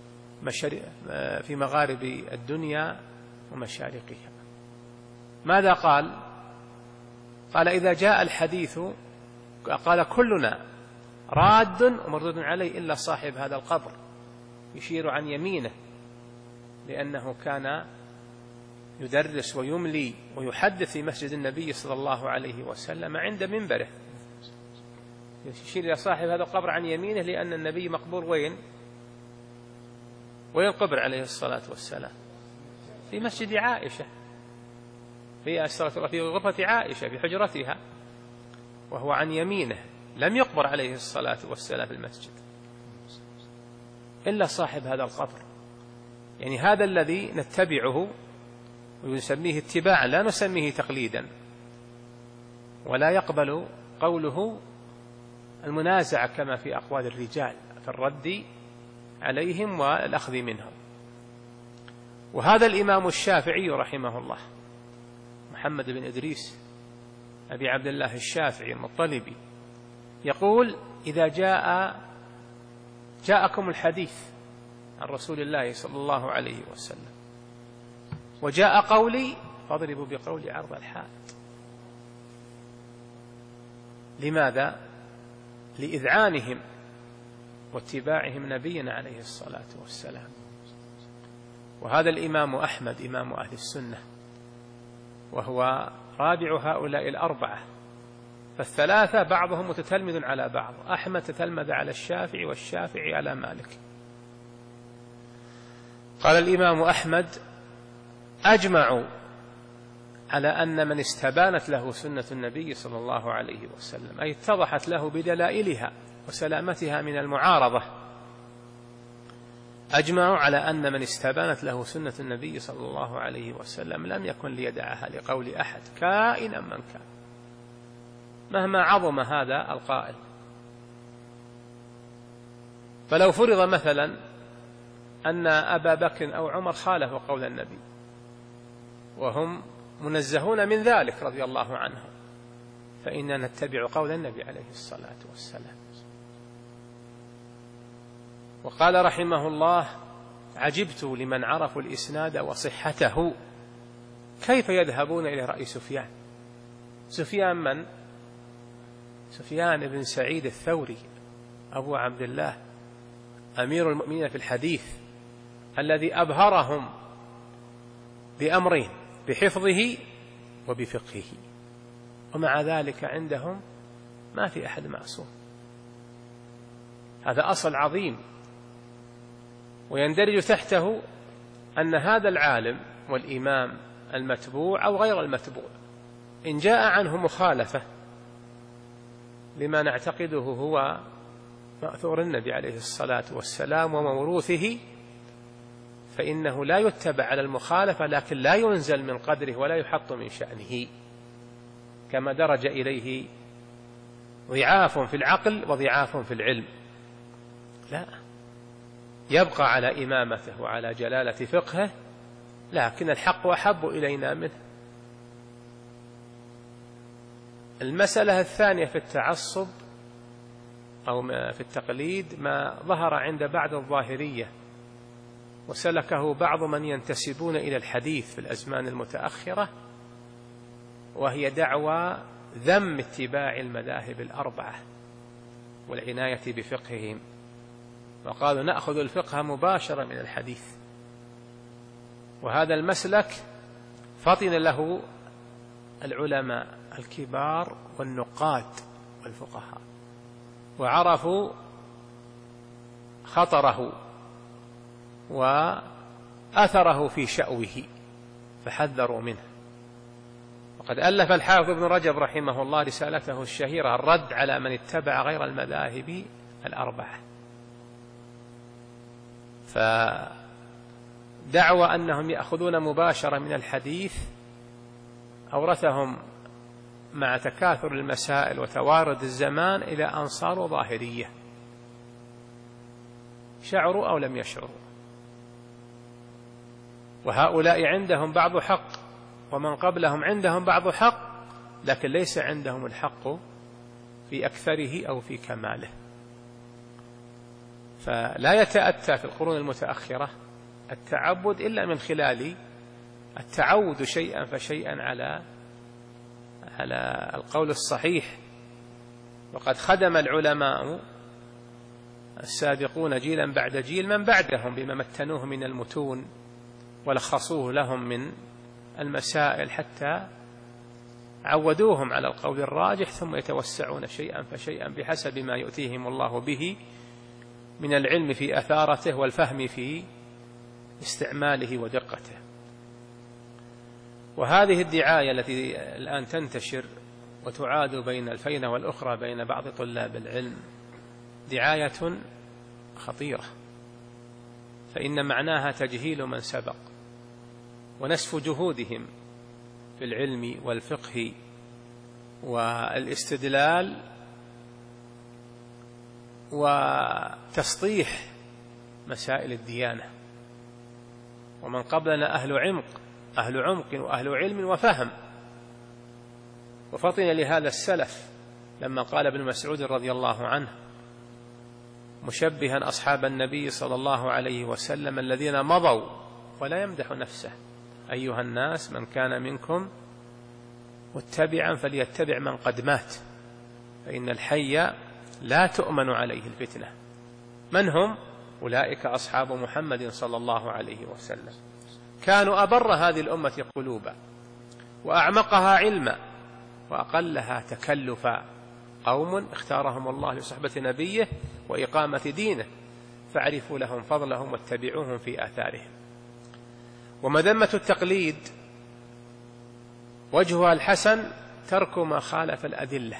في مغارب الدنيا ومشارقها. ماذا قال؟ قال: إذا جاء الحديث، قال: كلنا راد ومردود عليه إلا صاحب هذا القبر، يشير عن يمينه، لأنه كان يدرس ويملي ويحدث في مسجد النبي صلى الله عليه وسلم عند منبره، يشير إلى صاحب هذا القبر عن يمينه، لأن النبي مقبور وين؟ وين القبر عليه الصلاة والسلام؟ في مسجد عائشة، في في غرفة عائشة في حجرتها، وهو عن يمينه، لم يقبر عليه الصلاة والسلام في المسجد إلا صاحب هذا القبر. يعني هذا الذي نتبعه ونسميه اتباعا، لا نسميه تقليدا، ولا يقبل قوله المنازعة كما في أقوال الرجال في الرد عليهم والأخذ منهم. وهذا الإمام الشافعي رحمه الله محمد بن إدريس أبي عبد الله الشافعي المطلبي يقول: إذا جاء جاءكم الحديث عن رسول الله صلى الله عليه وسلم وجاء قولي فاضربوا بقولي عرض الحائط. لماذا؟ لإذعانهم واتباعهم نبينا عليه الصلاة والسلام. وهذا الإمام أحمد إمام أهل السنة، وهو رابع هؤلاء الأربعة، فالثلاثة بعضهم متتلمذ على بعض، أحمد تتلمذ على الشافعي والشافعي على مالك. قال الإمام أحمد: أجمعوا على أن من استبانت له سنة النبي صلى الله عليه وسلم، أي اتضحت له بدلائلها وسلامتها من المعارضة، أجمعوا على أن من استبانت له سنة النبي صلى الله عليه وسلم لم يكن ليدعها لقول أحد كائنا من كان، مهما عظم هذا القائل. فلو فرض مثلا أن أبا بكر أو عمر خالفوا قول النبي وهم منزهون من ذلك رضي الله عنهم، فإننا نتبع قول النبي عليه الصلاة والسلام. وقال رحمه الله: عجبت لمن عرفوا الإسناد وصحته كيف يذهبون إلى رأي سفيان. سفيان من؟ سفيان بن سعيد الثوري أبو عبد الله أمير المؤمنين في الحديث، الذي أبهرهم بأمرين: بحفظه وبفقهه، ومع ذلك عندهم ما في أحد معصوم. هذا أصل عظيم، ويندرج تحته أن هذا العالم والإمام المتبوع أو غير المتبوع إن جاء عنه مخالفة لما نعتقده هو مأثور النبي عليه الصلاة والسلام وموروثه، فإنه لا يتبع على المخالفة، لكن لا ينزل من قدره ولا يحط من شأنه، كما درج إليه ضعاف في العقل وضعاف في العلم. لا، يبقى على إمامته وعلى جلالة فقهه، لكن الحق أحب إلينا منه. المسألة الثانية في التعصب أو في التقليد ما ظهر عند بعض الظاهرية وسلكه بعض من ينتسبون إلى الحديث في الأزمان المتأخرة، وهي دعوى ذم اتباع المذاهب الأربعة والعناية بفقههم، وقالوا نأخذ الفقه مباشرة من الحديث. وهذا المسلك فطن له العلماء الكبار والنقاد والفقهاء، وعرفوا خطره وأثره في شأوه فحذروا منه. وقد ألف الحافظ ابن رجب رحمه الله رسالته الشهيرة الرد على من اتبع غير المذاهب الأربعة. فدعوى أنهم يأخذون مباشرة من الحديث أورثهم مع تكاثر المسائل وتوارد الزمان إلى أن صاروا ظاهرية، شعروا أو لم يشعروا. وهؤلاء عندهم بعض حق، ومن قبلهم عندهم بعض حق، لكن ليس عندهم الحق في أكثره أو في كماله. فلا يتأتى في القرون المتأخرة التعبد إلا من خلال التعود شيئا فشيئا على على القول الصحيح. وقد خدم العلماء السابقون جيلا بعد جيل من بعدهم بما متنوه من المتون ولخصوه لهم من المسائل، حتى عودوهم على القول الراجح، ثم يتوسعون شيئا فشيئا بحسب ما يؤتيهم الله به من العلم في أثارته والفهم في استعماله ودقته. وهذه الدعاية التي الآن تنتشر وتعاد بين الفينة والأخرى بين بعض طلاب العلم دعاية خطيرة، فإن معناها تجهيل من سبق ونسف جهودهم في العلم والفقه والاستدلال وتسطيح مسائل الديانة. ومن قبلنا أهل عمق أهل عمق وأهل علم وفهم. وفطن لهذا السلف لما قال ابن مسعود رضي الله عنه مشبها أصحاب النبي صلى الله عليه وسلم الذين مضوا، ولا يمدح نفسه: أيها الناس من كان منكم متبعا فليتبع من قد مات، فإن الحي لا تؤمن عليه الفتنة. من هم؟ أولئك أصحاب محمد صلى الله عليه وسلم، كانوا أبر هذه الأمة قلوبا وأعمقها علما وأقلها تكلفا، قوم اختارهم الله لصحبة نبيه وإقامة دينه، فاعرفوا لهم فضلهم واتبعوهم في آثارهم. ومذمة التقليد وجهها الحسن ترك ما خالف الأدلة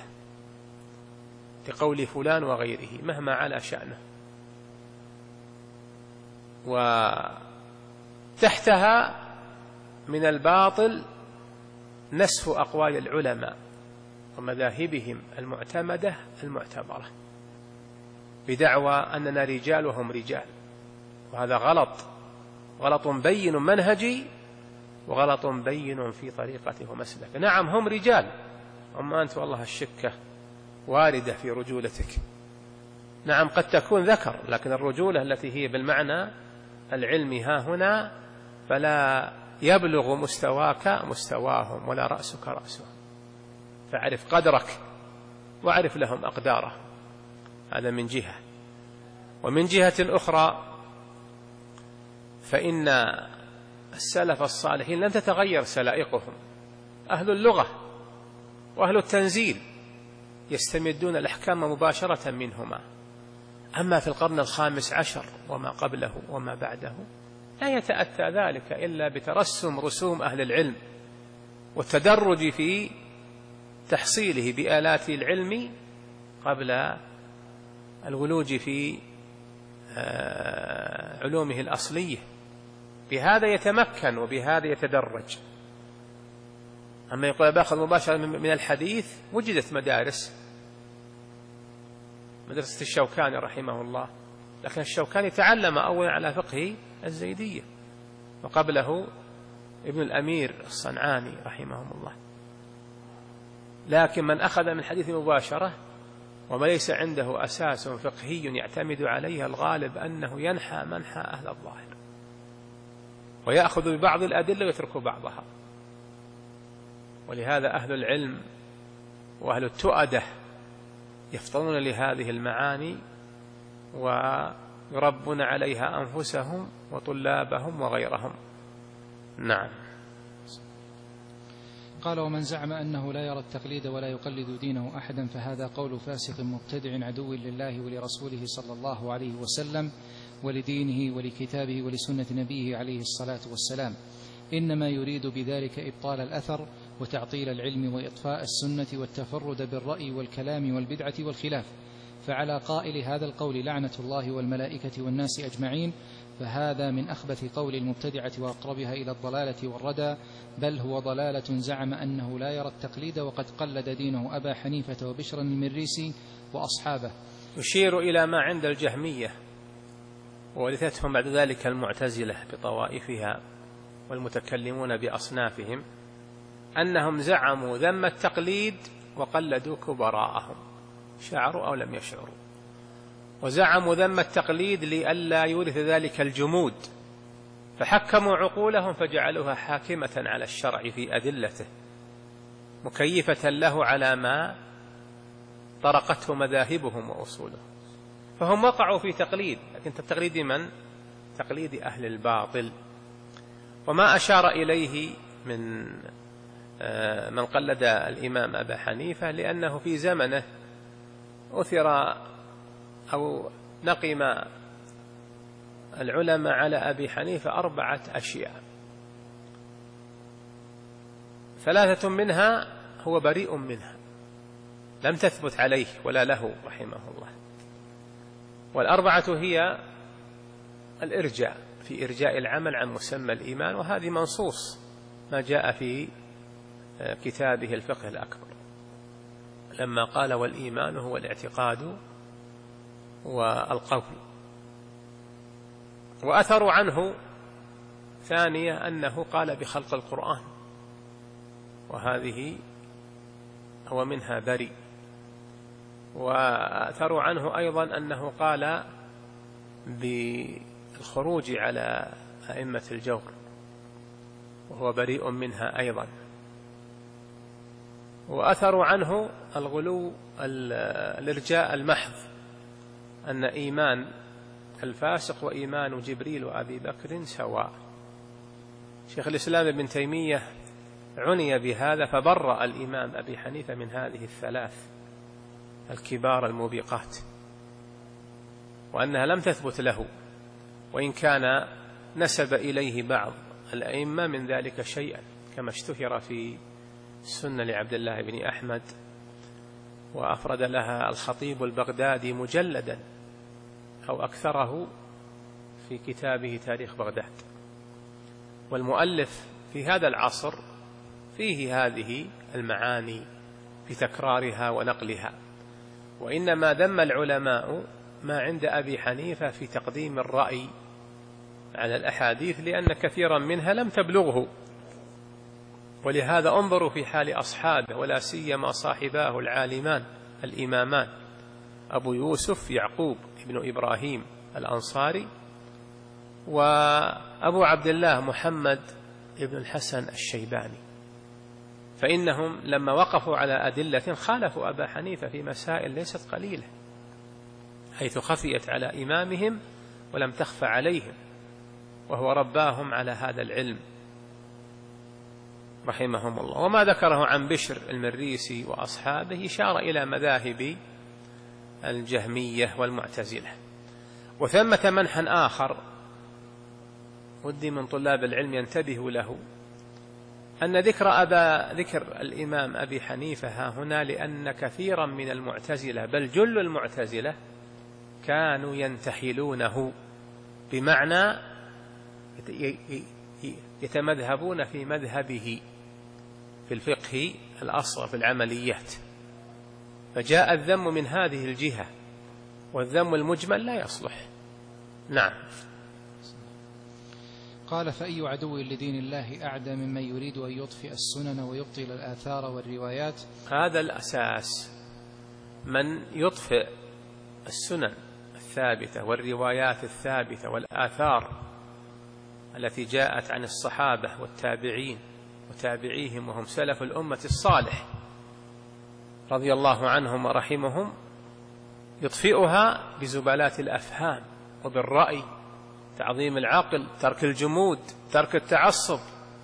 لقول فلان وغيره مهما علا شأنه. وتحتها من الباطل نسف أقوال العلماء ومذاهبهم المعتمدة المعتبرة بدعوى أننا رجال وهم رجال، وهذا غلط، غلط بين منهجي وغلط بين في طريقته ومسلكه. نعم هم رجال، أما أنت والله الشكة واردة في رجولتك. نعم قد تكون ذكر، لكن الرجولة التي هي بالمعنى العلمي ها هنا فلا يبلغ مستواك مستواهم ولا رأسك رأسهم، فاعرف قدرك واعرف لهم أقدارهم. هذا من جهة. ومن جهة أخرى فإن السلف الصالحين لم تتغير سلائقهم، أهل اللغة وأهل التنزيل يستمدون الأحكام مباشرة منهما. أما في القرن الخامس عشر وما قبله وما بعده لا يتأتى ذلك إلا بترسم رسوم أهل العلم والتدرج في تحصيله بآلات العلم قبل الولوج في علومه الأصلية. بهذا يتمكن وبهذا يتدرج. أما يقول باخذ مباشرة من الحديث، وجدت مدارس، مدرسة الشوكاني رحمه الله، لكن الشوكاني تعلم أولا على فقه الزيدية، وقبله ابن الأمير الصنعاني رحمهم الله. لكن من أخذ من الحديث مباشرة وما ليس عنده أساس فقهي يعتمد عليه، الغالب أنه ينحى منحى أهل الظاهر ويأخذ ببعض الأدلة ويترك بعضها. ولهذا أهل العلم وأهل التؤدة يفطنون لهذه المعاني ويربون عليها أنفسهم وطلابهم وغيرهم. نعم. قال: ومن زعم أنه لا يرى التقليد ولا يقلد دينه أحدا فهذا قول فاسق مبتدع عدو لله ولرسوله صلى الله عليه وسلم ولدينه ولكتابه ولسنة نبيه عليه الصلاة والسلام، إنما يريد بذلك إبطال الأثر وتعطيل العلم وإطفاء السنة والتفرد بالرأي والكلام والبدعة والخلاف. فعلى قائل هذا القول لعنة الله والملائكة والناس أجمعين، فهذا من أخبث قول المبتدعة وأقربها إلى الضلالة والردى، بل هو ضلالة. زعم أنه لا يرى التقليد وقد قلد دينه أبا حنيفة وبشرا المريسي وأصحابه. يشير إلى ما عند الجهمية وورثتهم بعد ذلك المعتزلة بطوائفها والمتكلمون بأصنافهم، أنهم زعموا ذم التقليد وقلدوا كبراءهم شعروا أو لم يشعروا، وزعموا ذم التقليد لئلا يورث ذلك الجمود، فحكموا عقولهم فجعلوها حاكمة على الشرع في أدلته مكيفة له على ما طرقته مذاهبهم وأصولهم. فهم وقعوا في تقليد، لكن تقليد من؟ تقليد أهل الباطل. وما أشار إليه من من قلد الإمام أبا حنيفة لأنه في زمنه أثر أو نقم العلماء على أبي حنيفة أربعة أشياء، ثلاثة منها هو بريء منها لم تثبت عليه ولا له رحمه الله، والأربعة هي الإرجاء في إرجاء العمل عن مسمى الإيمان، وهذه منصوص ما جاء في كتابه الفقه الأكبر لما قال: والإيمان هو الاعتقاد والقول. وأثروا عنه ثانية أنه قال بخلق القرآن، وهذه هو منها بريء. وأثروا عنه أيضا أنه قال بالخروج على أئمة الجور، وهو بريء منها أيضا. وأثروا عنه الغلو الإرجاء المحض، أن إيمان الفاسق وإيمان جبريل وأبي بكر سواء. شيخ الإسلام ابن تيمية عني بهذا فبرأ الإمام أبي حنيفة من هذه الثلاث الكبار الموبقات، وأنها لم تثبت له، وإن كان نسب إليه بعض الأئمة من ذلك شيئا، كما اشتهر في السنة لعبد الله بن أحمد، وأفرد لها الخطيب البغدادي مجلدا أو أكثره في كتابه تاريخ بغداد. والمؤلف في هذا العصر فيه هذه المعاني في تكرارها ونقلها، وإنما ذم العلماء ما عند أبي حنيفة في تقديم الرأي على الأحاديث، لأن كثيرا منها لم تبلغه. ولهذا انظروا في حال أصحابه، ولا سيما صاحباه العالمان الإمامان أبو يوسف يعقوب ابن إبراهيم الأنصاري، وأبو عبد الله محمد ابن الحسن الشيباني، فإنهم لما وقفوا على أدلة خالفوا أبا حنيفة في مسائل ليست قليلة، حيث خفيت على إمامهم ولم تخف عليهم، وهو رباهم على هذا العلم رحمهم الله. وما ذكره عن بشر المريسي وأصحابه إشارة إلى مذاهب الجهمية والمعتزلة. وثمة منحى آخر ودي من طلاب العلم ينتبهوا له، أن ذكر أبا ذكر الإمام أبي حنيفة ها هنا لأن كثيرا من المعتزلة بل جل المعتزلة كانوا ينتحلونه، بمعنى يتمذهبون في مذهبه في الفقه الأصغر في العمليات، فجاء الذم من هذه الجهة، والذم المجمل لا يصلح. نعم. قال: فأي عدو لدين الله أعدى ممن يريد أن يطفئ السنن ويبطل الآثار والروايات؟ هذا الأساس، من يطفئ السنن الثابتة والروايات الثابتة والآثار التي جاءت عن الصحابة والتابعين وتابعيهم وهم سلف الأمة الصالح رضي الله عنهم ورحمهم، يطفئها بزبالات الأفهام وبالرأي، تعظيم العقل، ترك الجمود، ترك التعصب،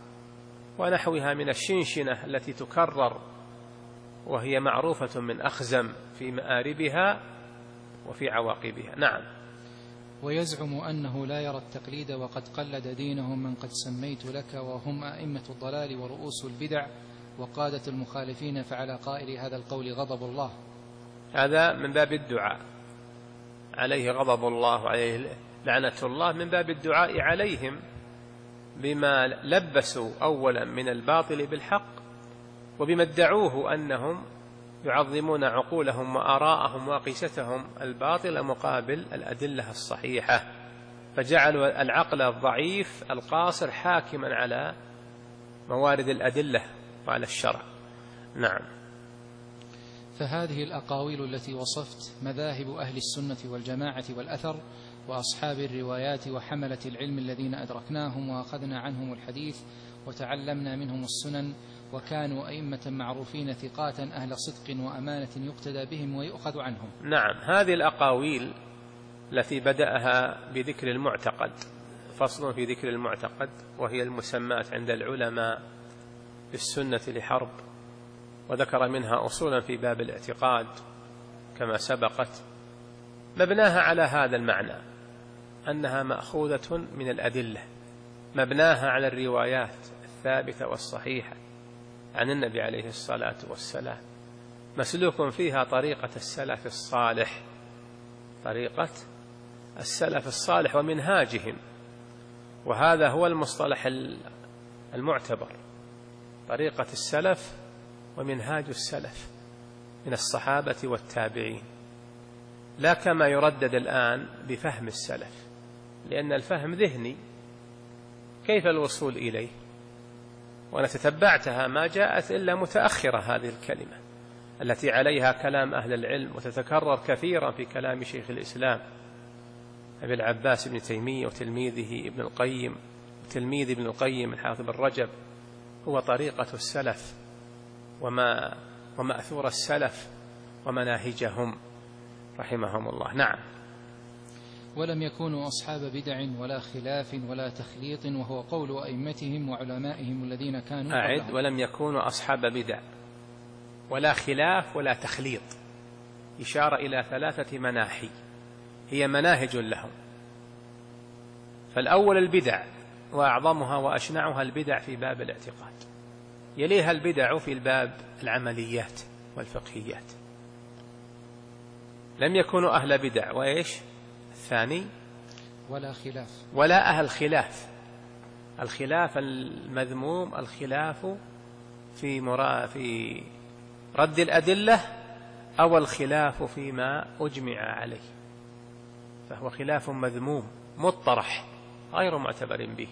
ونحوها من الشنشنة التي تكرر وهي معروفة من أخزم في مآربها وفي عواقبها. نعم. ويزعم أنه لا يرى التقليد وقد قلد دينهم من قد سميت لك، وهم أئمة الضلال ورؤوس البدع وقادة المخالفين، فعلى قائل هذا القول غضب الله. هذا من باب الدعاء عليه غضب الله وعليه لعنة الله، من باب الدعاء عليهم بما لبسوا أولا من الباطل بالحق، وبما ادعوه أنهم يعظمون عقولهم وآراءهم وقيستهم الباطل مقابل الأدلة الصحيحة، فجعلوا العقل الضعيف القاصر حاكما على موارد الأدلة وعلى الشرع. نعم. فهذه الأقاويل التي وصفت مذاهب أهل السنة والجماعة والأثر وأصحاب الروايات وحملة العلم الذين أدركناهم وأخذنا عنهم الحديث وتعلمنا منهم السنن، وكانوا أئمة معروفين ثقات أهل صدق وأمانة يقتدى بهم ويؤخذ عنهم. نعم. هذه الأقاويل التي بدأها بذكر المعتقد، فصل في ذكر المعتقد، وهي المسماة عند العلماء بالسنة لحرب، وذكر منها أصولا في باب الاعتقاد كما سبقت، مبناها على هذا المعنى أنها مأخوذة من الأدلة، مبناها على الروايات الثابتة والصحيحة عن النبي عليه الصلاة والسلام، مسلوك فيها طريقة السلف الصالح، طريقة السلف الصالح ومنهاجهم، وهذا هو المصطلح المعتبر، طريقة السلف ومنهاج السلف من الصحابة والتابعين، لا كما يردد الآن بفهم السلف، لأن الفهم ذهني، كيف الوصول إليه؟ وأنا تتبعتها ما جاءت إلا متأخرة هذه الكلمة التي عليها كلام أهل العلم وتتكرر كثيرا في كلام شيخ الإسلام أبي العباس ابن تيمية وتلميذه ابن القيم وتلميذ ابن القيم الحافظ بن رجب، هو طريقة السلف وما ومأثور السلف ومناهجهم رحمهم الله. نعم. ولم يكونوا أصحاب بدع ولا خلاف ولا تخليط، وهو قول أئمتهم وعلمائهم الذين كانوا أعد قبلهم. ولم يكونوا أصحاب بدع ولا خلاف ولا تخليط، إشارة إلى ثلاثة مناحي هي مناهج لهم. فالأول البدع، وأعظمها وأشنعها البدع في باب الاعتقاد، يليها البدع في الباب العمليات والفقهيات. لم يكونوا أهل بدع. وإيش الثاني؟ ولا خلاف ولا أهل خلاف. الخلاف المذموم الخلاف في مرا في رد الأدلة أو الخلاف فيما أجمع عليه، فهو خلاف مذموم مطرح غير معتبر به،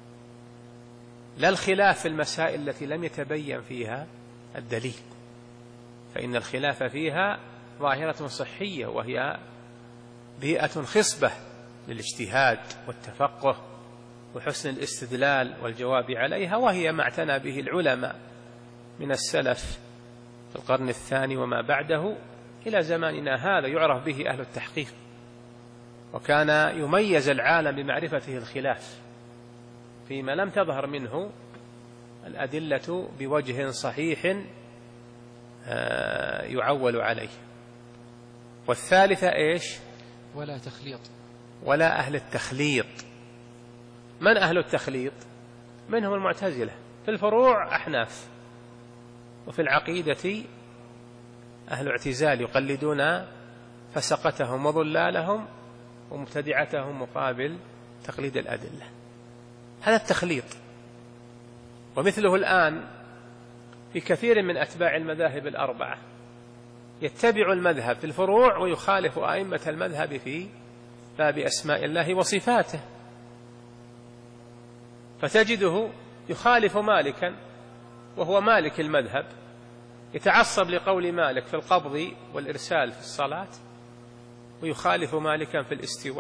لا الخلاف في المسائل التي لم يتبين فيها الدليل، فإن الخلاف فيها ظاهرة صحية وهي بيئة خصبة للاجتهاد والتفقه وحسن الاستدلال والجواب عليها، وهي ما اعتنى به العلماء من السلف في القرن الثاني وما بعده إلى زماننا هذا، يعرف به أهل التحقيق، وكان يميز العالم بمعرفته الخلاف فيما لم تظهر منه الأدلة بوجه صحيح يعول عليه. والثالثة إيش؟ ولا تخليط ولا أهل التخليط. من أهل التخليط؟ منهم المعتزلة، في الفروع أحناف، وفي العقيدة أهل اعتزال يقلدون فسقتهم وضلالهم ومبتدعتهم مقابل تقليد الأدلة. هذا التخليط، ومثله الآن في كثير من أتباع المذاهب الأربعة، يتبع المذهب في الفروع ويخالف أئمة المذهب في باب أسماء الله وصفاته، فتجده يخالف مالكا وهو مالك المذهب، يتعصب لقول مالك في القبض والإرسال في الصلاة، ويخالف مالكا في الاستواء.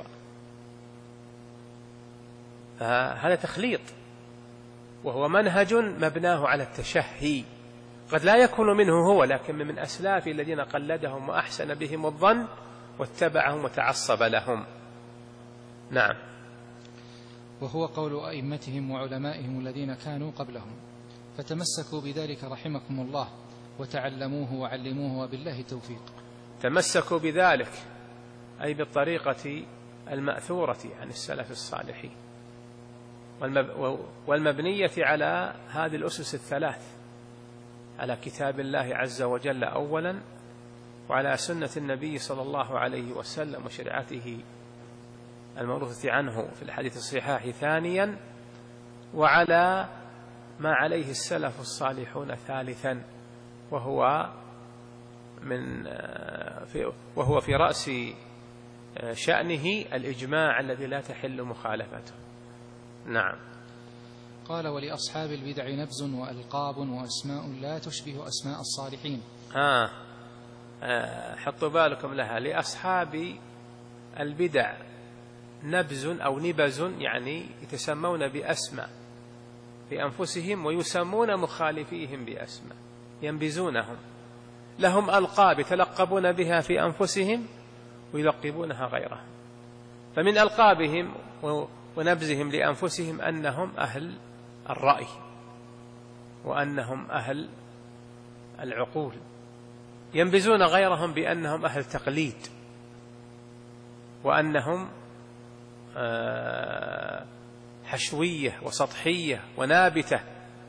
فهذا تخليط، وهو منهج مبناه على التشهي، قد لا يكون منه هو، لكن من أسلاف الذين قلدهم وأحسن بهم الظن واتبعهم وتعصب لهم. نعم. وهو قول أئمتهم وعلمائهم الذين كانوا قبلهم، فتمسكوا بذلك رحمكم الله وتعلموه وعلموه، وبالله التوفيق. تمسكوا بذلك أي بالطريقة المأثورة عن السلف الصالحين والمبنية على هذه الأسس الثلاث، على كتاب الله عز وجل أولا، وعلى سنة النبي صلى الله عليه وسلم وشريعته الموروثة عنه في الحديث الصحيح ثانيا، وعلى ما عليه السلف الصالحون ثالثا، وهو من في وهو في رأس شأنه الإجماع الذي لا تحل مخالفته. نعم. قال: ولأصحاب البدع نبز وألقاب وأسماء لا تشبه أسماء الصالحين. آه. آه. حطوا بالكم لها. لأصحاب البدع نبز أو نبز، يعني يتسمون بأسماء بأنفسهم ويسمون مخالفيهم بأسماء، ينبزونهم، لهم ألقاب يتلقبون بها في أنفسهم ويلقبونها غيرهم. فمن ألقابهم ونبزهم لأنفسهم أنهم أهل الرأي، وأنهم أهل العقول، ينبزون غيرهم بأنهم أهل تقليد، وأنهم حشوية وسطحية ونابتة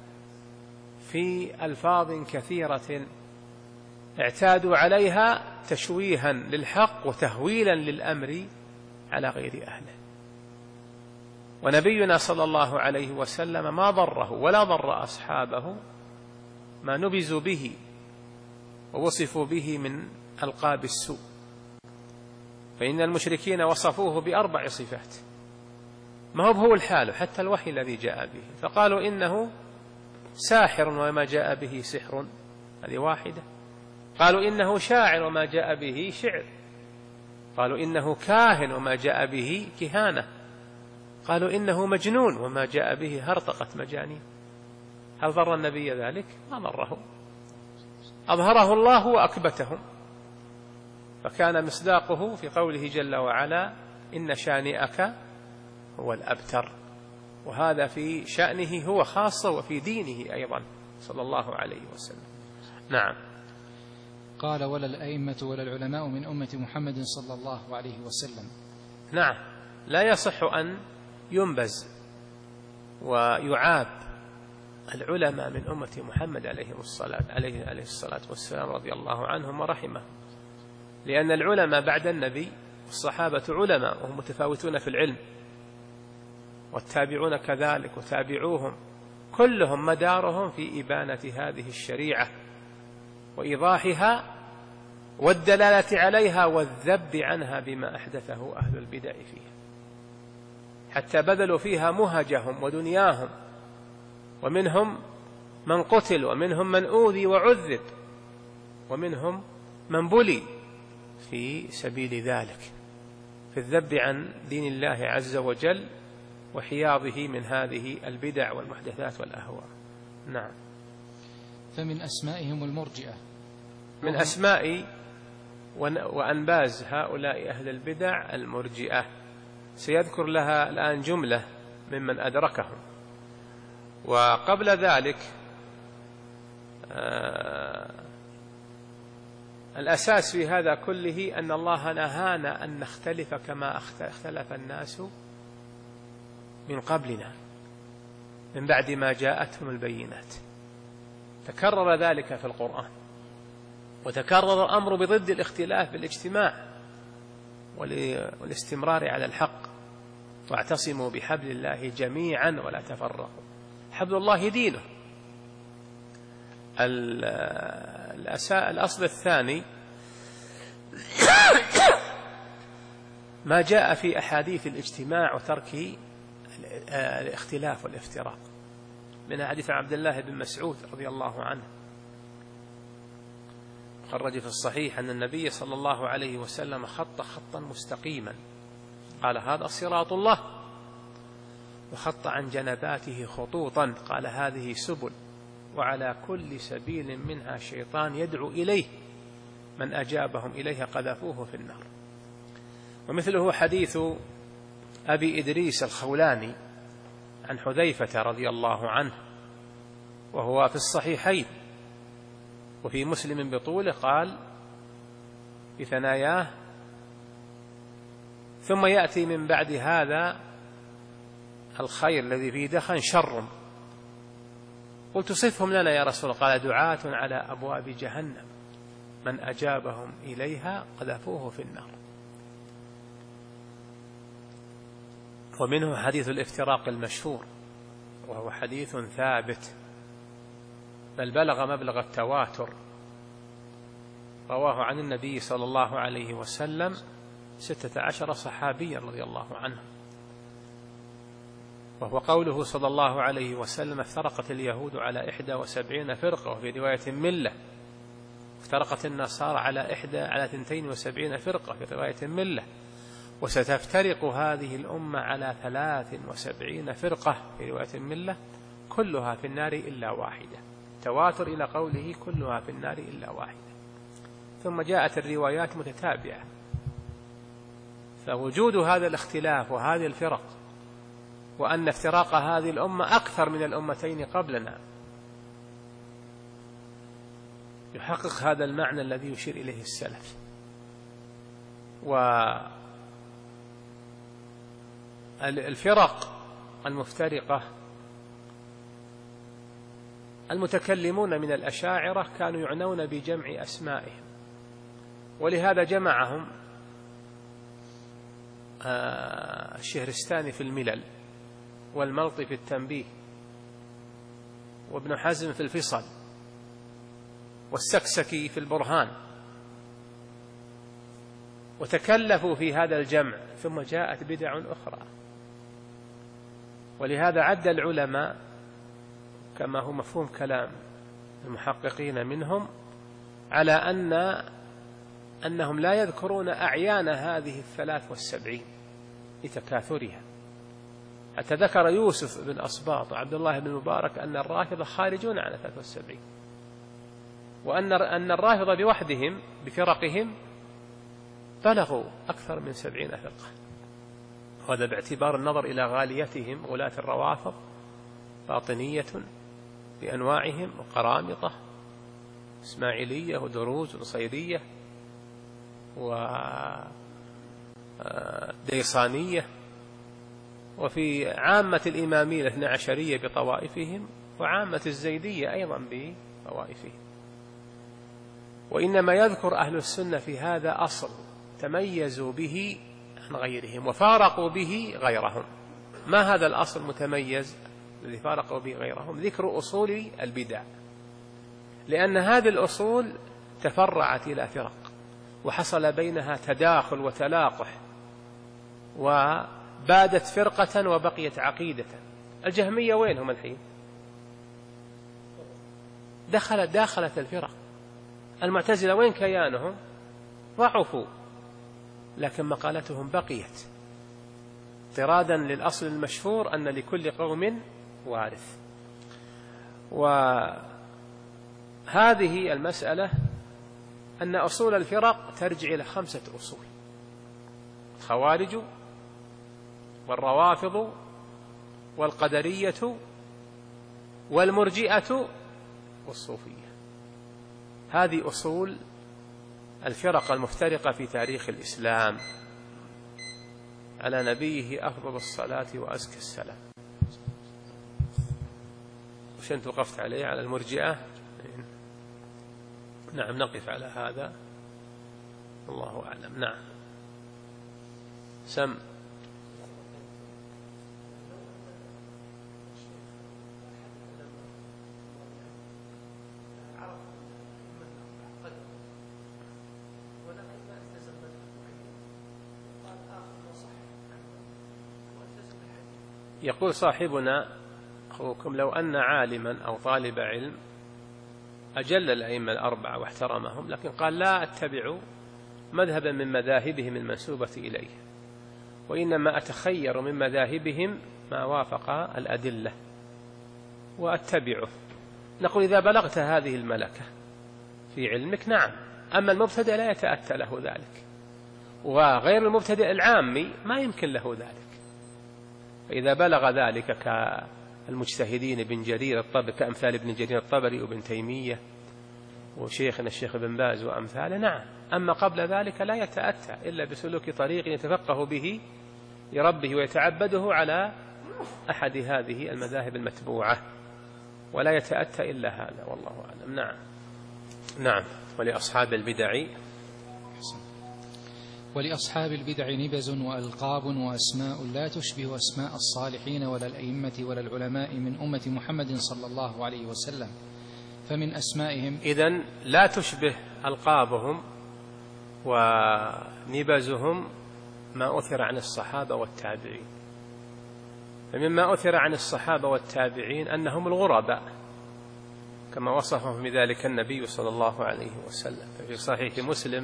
في ألفاظ كثيرة اعتادوا عليها تشويها للحق وتهويلا للأمر على غير أهله. ونبينا صلى الله عليه وسلم ما ضره ولا ضر أصحابه ما نبذوا به ووصفوا به من ألقاب السوء، فإن المشركين وصفوه بأربع صفات، ما هو هو الحال حتى الوحي الذي جاء به، فقالوا إنه ساحر وما جاء به سحر، هذه واحدة. قالوا إنه شاعر وما جاء به شعر. قالوا إنه كاهن وما جاء به كهانة. قالوا إنه مجنون وما جاء به هرطقة مجانين. هل ضر النبي ذلك؟ ما ضره، أظهره الله وأكبتهم، فكان مصداقه في قوله جل وعلا: إن شانئك هو الأبتر. وهذا في شأنه هو خاصة وفي دينه أيضا صلى الله عليه وسلم. نعم. قال: ولا الأئمة ولا العلماء من أمة محمد صلى الله عليه وسلم. نعم، لا يصح أن ينبز ويعاب العلماء من أمة محمد عليه الصلاة عليه عليه الصلاة والسلام رضي الله عنهم ورحمه، لأن العلماء بعد النبي والصحابة علماء وهم متفاوتون في العلم، والتابعون كذلك وتابعوهم، كلهم مدارهم في إبانة هذه الشريعة وإيضاحها والدلالة عليها والذب عنها بما أحدثه أهل البدع فيها، حتى بذلوا فيها مهجهم ودنياهم، ومنهم من قتل ومنهم من أوذي وعذب ومنهم من بلي في سبيل ذلك، في الذب عن دين الله عز وجل وحياضه من هذه البدع والمحدثات والأهواء. نعم. فمن أسمائهم المرجئة. من أسماء وأنباز هؤلاء أهل البدع المرجئة، سيذكر لها الآن جملة ممن أدركهم. وقبل ذلك آه الأساس في هذا كله أن الله نهانا أن نختلف كما اختلف الناس من قبلنا من بعد ما جاءتهم البينات. تكرر ذلك في القرآن، وتكرر الأمر بضد الاختلاف بالاجتماع والاستمرار على الحق، واعتصموا بحبل الله جميعا ولا تفرقوا. حبل الله دينه. الأصل الثاني ما جاء في أحاديث الاجتماع وترك الاختلاف والافتراق، من حديث عبد الله بن مسعود رضي الله عنه خرج في الصحيح أن النبي صلى الله عليه وسلم خط خطا مستقيما، قال هذا صراط الله، وخط عن جنباته خطوطا، قال هذه سبل، وعلى كل سبيل منها شيطان يدعو إليه، من أجابهم إليها قذفوه في النار. ومثله حديث أبي إدريس الخولاني عن حذيفة رضي الله عنه، وهو في الصحيحين وفي مسلم بطوله، قال في ثناياه ثم يأتي من بعد هذا الخير الذي فيه دخن شر، قلت صفهم لنا يا رسول الله، قال دعاة على أبواب جهنم، من أجابهم إليها قذفوه في النار. ومنه حديث الافتراق المشهور، وهو حديث ثابت بل بلغ مبلغ التواتر، رواه عن النبي صلى الله عليه وسلم ستة عشر صحابيا رضي الله عنه، وهو قوله صلى الله عليه وسلم افترقت اليهود على إحدى وسبعين فرقة، وفي رواية ملة، افترقت النصارى على إحدى على ثنتين وسبعين فرقة في رواية ملة، وستفترق هذه الأمة على ثلاث وسبعين فرقة في رواية ملة، كلها في النار إلا واحدة. تواتر إلى قوله كلها في النار إلا واحدة. ثم جاءت الروايات متتابعة، فوجود هذا الاختلاف وهذه الفرق، وأن افتراق هذه الأمة أكثر من الأمتين قبلنا، يحقق هذا المعنى الذي يشير إليه السلف. والفرق المفترقة المتكلمون من الأشاعرة كانوا يعنون بجمع أسمائهم، ولهذا جمعهم الشهرستاني في الملل، والملطي في التنبيه، وابن حزم في الفصل، والسكسكي في البرهان، وتكلفوا في هذا الجمع، ثم جاءت بدع أخرى. ولهذا عد العلماء كما هو مفهوم كلام المحققين منهم على أن أنهم لا يذكرون أعيان هذه الثلاث والسبعين لتكاثرها، حتى ذكر يوسف بن أصباط وعبد الله بن مبارك أن الرافضة خارجون عن ثلاث والسبعين، وأن أن الرافضة بوحدهم بفرقهم بلغوا أكثر من سبعين فرقة، وهذا باعتبار النظر إلى غاليتهم غلاة الروافض، باطنية بأنواعهم، وقرامطة إسماعيلية ودروز ونصيرية وديصانية، وفي عامة الإمامية الاثنى عشرية بطوائفهم، وعامة الزيدية أيضا بطوائفهم. وإنما يذكر أهل السنة في هذا أصل تميزوا به عن غيرهم وفارقوا به غيرهم، ما هذا الأصل المتميز الذي فارقوا به غيرهم؟ ذكر أصول البدع، لأن هذه الأصول تفرعت إلى فرق وحصل بينها تداخل وتلاقح، وبادت فرقة وبقيت عقيدة. الجهمية وينهم الحين؟ دخلت داخلت الفرق. المعتزلة وين كيانهم؟ ضعفوا، لكن مقالتهم بقيت اضطرادا للأصل المشهور أن لكل قوم وارث. وهذه المسألة أن أصول الفرق ترجع إلى خمسة أصول: الخوارج والروافض والقدرية والمرجئة والصوفية. هذه أصول الفرق المفترقة في تاريخ الإسلام، على نبيه أفضل الصلاة وأزكى السلام. وش أنت وقفت عليه؟ على المرجئة؟ نعم، نقف على هذا، الله أعلم. نعم، سم. يقول صاحبنا أخوكم: لو أن عالما أو طالب علم أجل الأئمة الأربعة واحترمهم، لكن قال لا أتبع مذهبا من مذاهبهم المنسوبة إليه، وإنما أتخير من مذاهبهم ما وافق الأدلة وأتبعه، نقول: إذا بلغت هذه الملكة في علمك نعم، أما المبتدئ لا يتأتى له ذلك، وغير المبتدئ العامي ما يمكن له ذلك. فإذا بلغ ذلك كالمجتهدين ابن جرير الطبري، كأمثال ابن جرير الطبري وابن تيمية وشيخنا الشيخ بن باز وأمثاله نعم، أما قبل ذلك لا يتأتى إلا بسلوك طريق يتفقه به لربه ويتعبده على أحد هذه المذاهب المتبوعة، ولا يتأتى إلا هذا، والله أعلم. نعم نعم. ولأصحاب البدع ولأصحاب البدع نبز وألقاب وأسماء لا تشبه أسماء الصالحين ولا الأئمة ولا العلماء من أمة محمد صلى الله عليه وسلم. فمن أسمائهم إذن لا تشبه ألقابهم ونبزهم ما أثر عن الصحابة والتابعين. فمما أثر عن الصحابة والتابعين أنهم الغرباء، كما وصفهم بذلك النبي صلى الله عليه وسلم. في صحيح مسلم: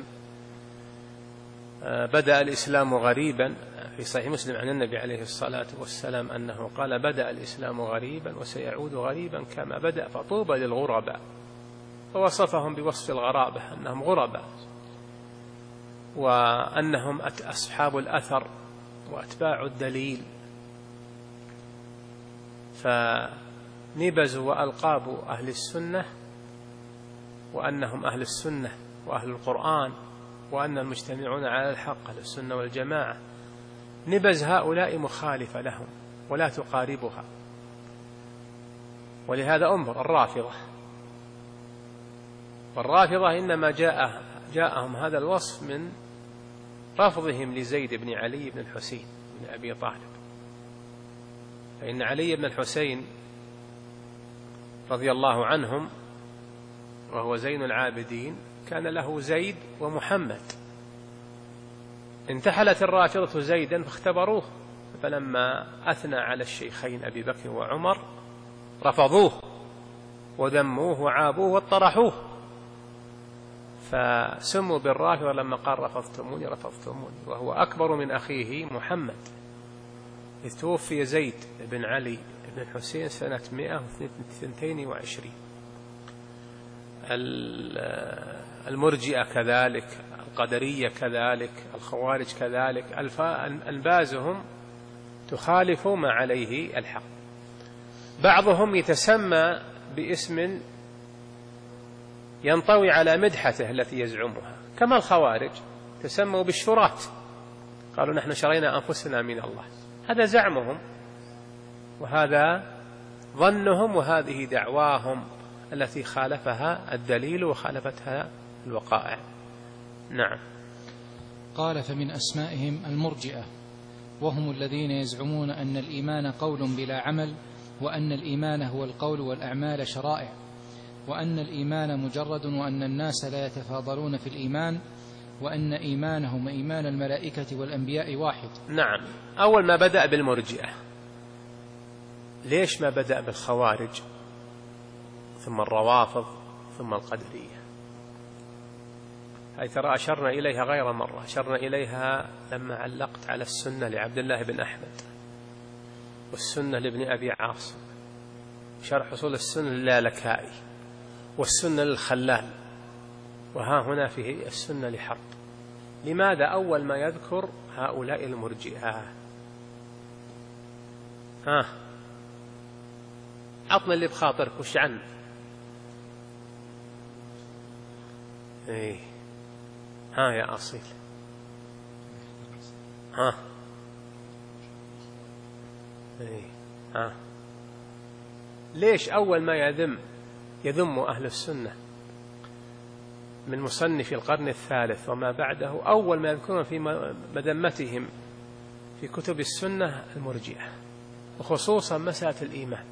بدأ الإسلام غريبا. في صحيح مسلم عن النبي عليه الصلاة والسلام أنه قال: بدأ الإسلام غريبا وسيعود غريبا كما بدأ فطوبى للغرباء. فوصفهم بوصف الغرابة أنهم غرباء، وأنهم أصحاب الأثر وأتباع الدليل. فنبز وألقاب أهل السنة، وأنهم أهل السنة وأهل القرآن، وأن المجتمعون على الحق أهل السنة والجماعة. نبز هؤلاء مخالفة لهم ولا تقاربها. ولهذا انظر الرافضة، والرافضة إنما جاء جاءهم هذا الوصف من رفضهم لزيد بن علي بن الحسين بن أبي طالب. فإن علي بن الحسين رضي الله عنهم وهو زين العابدين كان له زيد ومحمد. انتحلت الرافضة زيدا فاختبروه، فلما أثنى على الشيخين أبي بكر وعمر رفضوه وذموه وعابوه واطرحوه، فسموا بالرافضة لما قال: رفضتموني رفضتموني، وهو أكبر من أخيه محمد، إذ توفي زيد بن علي بن الحسين سنة مئة واثنين وعشرين. المرجئة كذلك، القدرية كذلك، الخوارج كذلك، ألبازهم تخالف ما عليه الحق. بعضهم يتسمى باسم ينطوي على مدحته التي يزعمها، كما الخوارج تسموا بالشرات، قالوا: نحن شرينا أنفسنا من الله. هذا زعمهم وهذا ظنهم، وهذه دعواهم التي خالفها الدليل وخالفتها الوقائع. نعم. قال: فمن أسمائهم المرجئة، وهم الذين يزعمون أن الإيمان قول بلا عمل، وأن الإيمان هو القول والأعمال شرائع، وأن الإيمان مجرد، وأن الناس لا يتفاضلون في الإيمان، وأن إيمانهم إيمان الملائكة والأنبياء واحد. نعم. أول ما بدأ بالمرجئة، ليش ما بدأ بالخوارج ثم الروافض ثم القدرية؟ هاي ترى أشرنا إليها غير مرة، أشرنا إليها لما علقت على السنة لعبد الله بن أحمد، والسنة لابن أبي عاصم، شرح أصول السنة للالكائي، والسنة للخلال، وها هنا فيه السنة لحرب. لماذا أول ما يذكر هؤلاء المرجئة؟ ها عطنا اللي بخاطرك، وش عنه؟ ايه ها يا أصيل، ها ايه ها ليش أول ما يذم يذم أهل السنة من مصنف القرن الثالث وما بعده، أول ما يذكرون في مذمتهم في كتب السنة المرجئة، وخصوصا مسألة الإيمان؟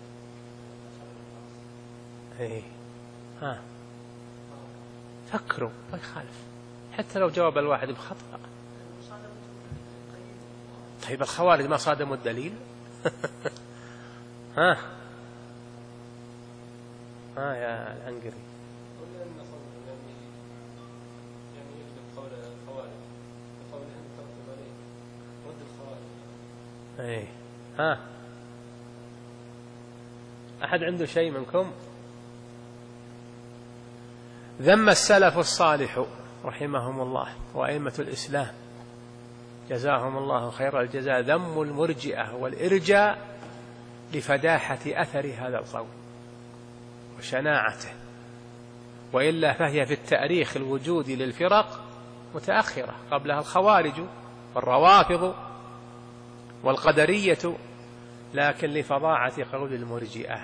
ايه ها فكروا، ما يخالف حتى لو جاوب الواحد بخطأ. طيب الخوارج ما صادموا الدليل؟ ها ها يا العنقري، ايه ها أحد عنده شيء منكم؟ ذم السلف الصالح رحمهم الله وأئمة الإسلام جزاهم الله خير الجزاء ذم المرجئة والإرجاء لفداحة أثر هذا القول وشناعته، وإلا فهي في التاريخ الوجودي للفرق متأخرة، قبلها الخوارج والروافض والقدرية، لكن لفظاعة قول المرجئة،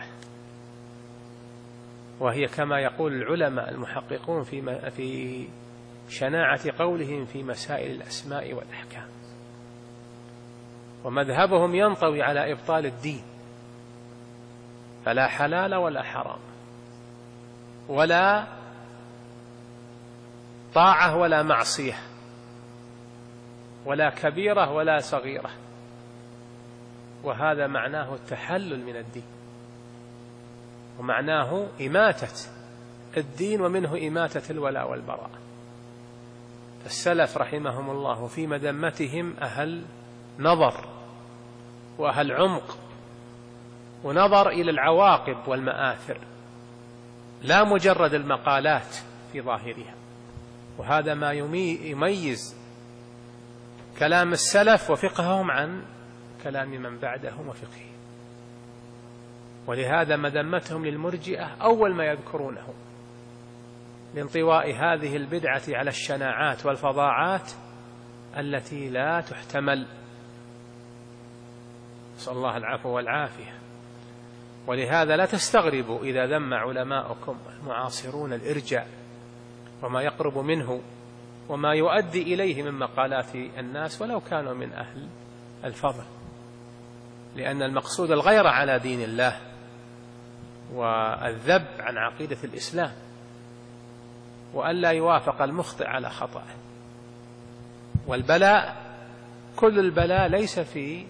وهي كما يقول العلماء المحققون في في شناعة قولهم في مسائل الأسماء والأحكام، ومذهبهم ينطوي على إبطال الدين، فلا حلال ولا حرام ولا طاعة ولا معصية ولا كبيرة ولا صغيرة، وهذا معناه التحلل من الدين، ومعناه إماتة الدين، ومنه إماتة الولاء والبراء. فالسلف رحمهم الله في مذمتهم أهل نظر وأهل عمق ونظر إلى العواقب والمآثر، لا مجرد المقالات في ظاهرها، وهذا ما يميز كلام السلف وفقههم عن كلام من بعدهم وفقههم. ولهذا مذمتهم للمرجئة أول ما يذكرونه لانطواء هذه البدعة على الشناعات والفظاعات التي لا تحتمل، نسأل الله العفو والعافية. ولهذا لا تستغربوا إذا ذم علماؤكم المعاصرون الإرجاء وما يقرب منه وما يؤدي إليه من مقالات الناس ولو كانوا من أهل الفضل، لأن المقصود الغيرة على دين الله والذب عن عقيدة الإسلام، وألا يوافق المخطئ على خطأه. والبلاء كل البلاء ليس في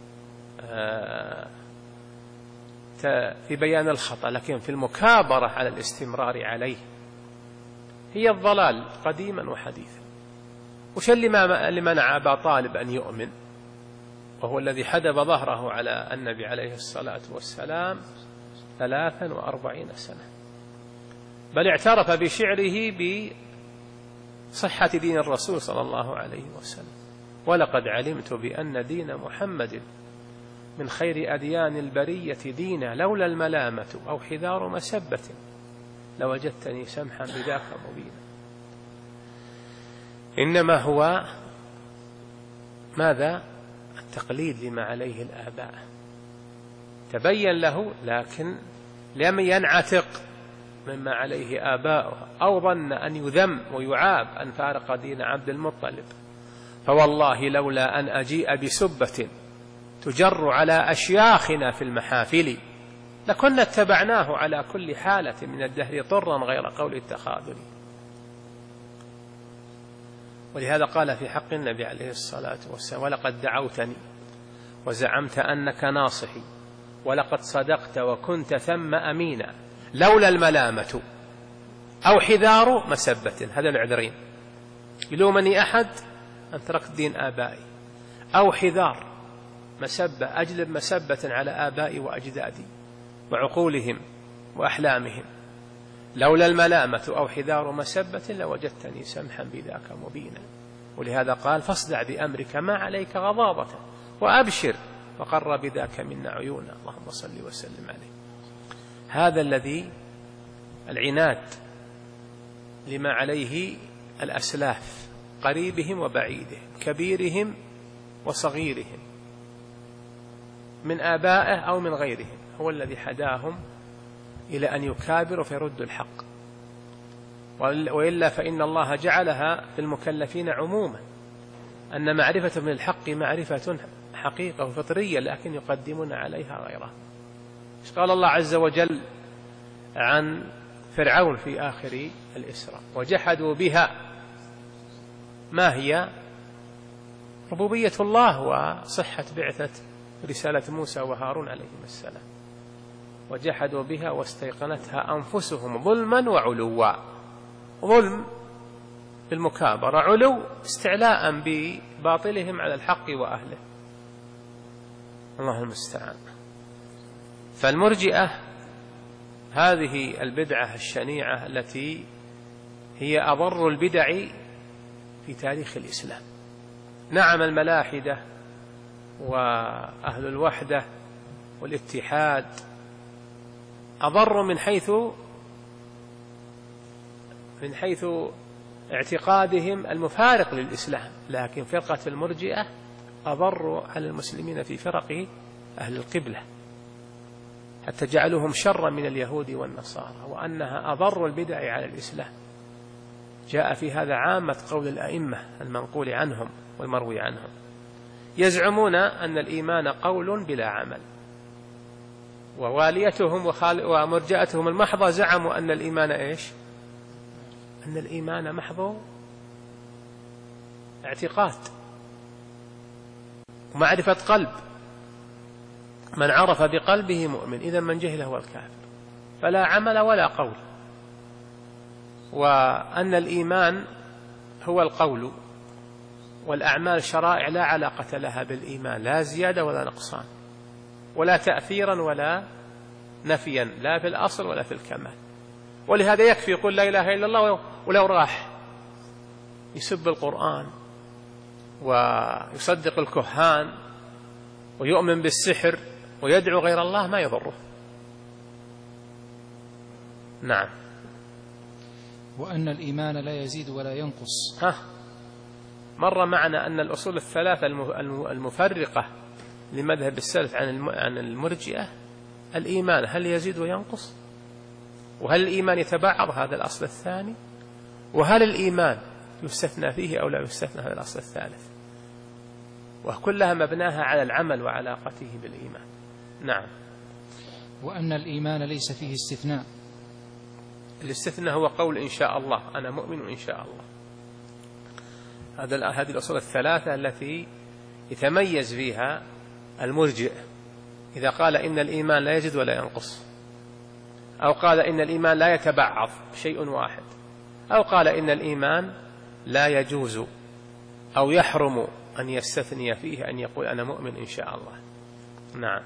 في بيان الخطأ، لكن في المكابرة على الاستمرار عليه، هي الضلال قديما وحديثا. وش اللي منع أبا طالب أن يؤمن وهو الذي حدب ظهره على النبي عليه الصلاة والسلام ثلاثا وأربعين سنة، بل اعترف بشعره بصحة دين الرسول صلى الله عليه وسلم: ولقد علمت بأن دين محمد من خير أديان البرية دينا، لولا الملامة أو حذار مسبة لوجدتني سمحا بذاك مبينا. إنما هو ماذا؟ التقليد لما عليه الآباء، تبين له لكن لم ينعتق مما عليه آباؤه، أو ظن أن يذم ويعاب أن فارق دين عبد المطلب، فوالله لولا أن أجيء بسبة تجر على أشياخنا في المحافل لكنا اتبعناه على كل حالة من الدهر طرا غير قول التخاذل. ولهذا قال في حق النبي عليه الصلاة والسلام: ولقد دعوتني وزعمت أنك ناصحي ولقد صدقت وكنت ثم أمينا لولا الملامة أو حذار مسبة. هذا العذرين: يلومني أحد أن تركت دين آبائي، أو حذار مسبة أجلب مسبة على آبائي وأجدادي وعقولهم وأحلامهم، لولا الملامة أو حذار مسبة لوجدتني سمحا بذاك مبينا. ولهذا قال: فاصدع بأمرك ما عليك غضاضة وأبشر وقر بذاك منا عيونا. اللهم صل وسلم عليه. هذا الذي العناد لما عليه الأسلاف، قريبهم وبعيدهم، كبيرهم وصغيرهم، من آبائه أو من غيرهم، هو الذي حداهم إلى أن يكابروا فيردوا الحق. وإلا فإن الله جعلها في المكلفين عموما، أن معرفة من الحق معرفة حقيقة فطرية، لكن يقدمون عليها غيرها. قال الله عز وجل عن فرعون في آخر الإسراء: وجحدوا بها. ما هي؟ ربوبية الله وصحة بعثة رسالة موسى وهارون عليهم السلام. وجحدوا بها واستيقنتها أنفسهم ظلما وعلوا. ظلم بالمكابرة، علو استعلاء بباطلهم على الحق وأهله. الله المستعان. فالمرجئة هذه البدعة الشنيعة التي هي أضر البدع في تاريخ الإسلام. نعم الملاحدة وأهل الوحدة والاتحاد أضر من حيث من حيث اعتقادهم المفارق للإسلام، لكن فرقة المرجئة أضر على المسلمين في فرق أهل القبلة، حتى جعلوهم شرا من اليهود والنصارى، وأنها أضر البدع على الإسلام. جاء في هذا عامة قول الأئمة المنقول عنهم والمروي عنهم. يزعمون أن الإيمان قول بلا عمل، وواليتهم ومرجئتهم المحضة زعموا أن الإيمان إيش؟ أن الإيمان محض اعتقاد ومعرفة قلب، من عرف بقلبه مؤمن، إذا من جهل هو الكافر، فلا عمل ولا قول. وأن الإيمان هو القول، والأعمال شرائع لا علاقة لها بالإيمان، لا زيادة ولا نقصان، ولا تأثيرا ولا نفيا، لا في الأصل ولا في الكمال. ولهذا يكفي يقول لا إله إلا الله، ولو راح يسب القرآن ويصدق الكهان ويؤمن بالسحر ويدعو غير الله ما يضره. نعم. وأن الإيمان لا يزيد ولا ينقص. ها مر معنا أن الأصول الثلاثة المفرقة لمذهب السلف عن المرجئة: الإيمان هل يزيد وينقص؟ وهل الإيمان يتبعض؟ هذا الأصل الثاني. وهل الإيمان يستثنى فيه أو لا يستثنى؟ هذا الأصل الثالث. وكلها مبناها على العمل وعلاقته بالإيمان. نعم. وأن الإيمان ليس فيه استثناء. الاستثناء هو قول إن شاء الله، أنا مؤمن إن شاء الله. هذا هذه الأصول الثلاثة التي يتميز فيها المرجئ. إذا قال إن الإيمان لا يزيد ولا ينقص، أو قال إن الإيمان لا يتبعض شيء واحد، أو قال إن الإيمان لا يجوز أو يحرم أن يستثني فيه أن يقول أنا مؤمن إن شاء الله. نعم.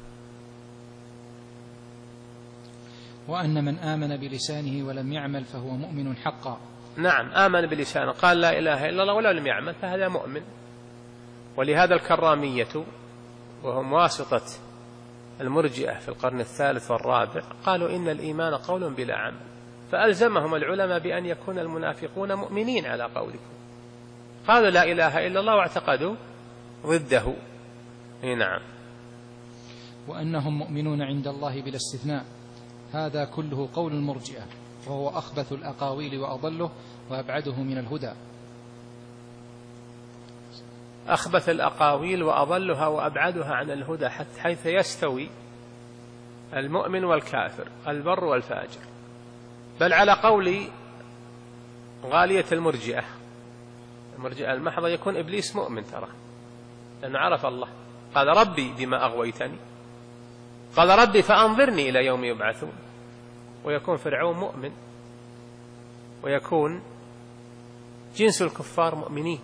وأن من آمن بلسانه ولم يعمل فهو مؤمن حقا. نعم، آمن بلسانه، قال لا إله إلا الله ولو لم يعمل، فهذا مؤمن. ولهذا الكرامية وهم واسطة المرجئة في القرن الثالث والرابع قالوا إن الإيمان قول بلا عمل، فألزمهم العلماء بأن يكون المنافقون مؤمنين على قولكم. قالوا لا إله إلا الله واعتقدوا ضده. نعم. وأنهم مؤمنون عند الله بلا استثناء، هذا كله قول المرجئة، وهو أخبث الأقاويل وأضله وأبعده من الهدى. أخبث الأقاويل وأضلها وأبعدها عن الهدى، حيث يستوي المؤمن والكافر، البر والفاجر. بل على قول غالية المرجئة، المرجئة المحضة، يكون إبليس مؤمن ترى، لأنه عرف الله. قال ربي بما أغويتني، قال ربي فأنظرني إلى يوم يبعثون. ويكون فرعون مؤمن، ويكون جنس الكفار مؤمنين،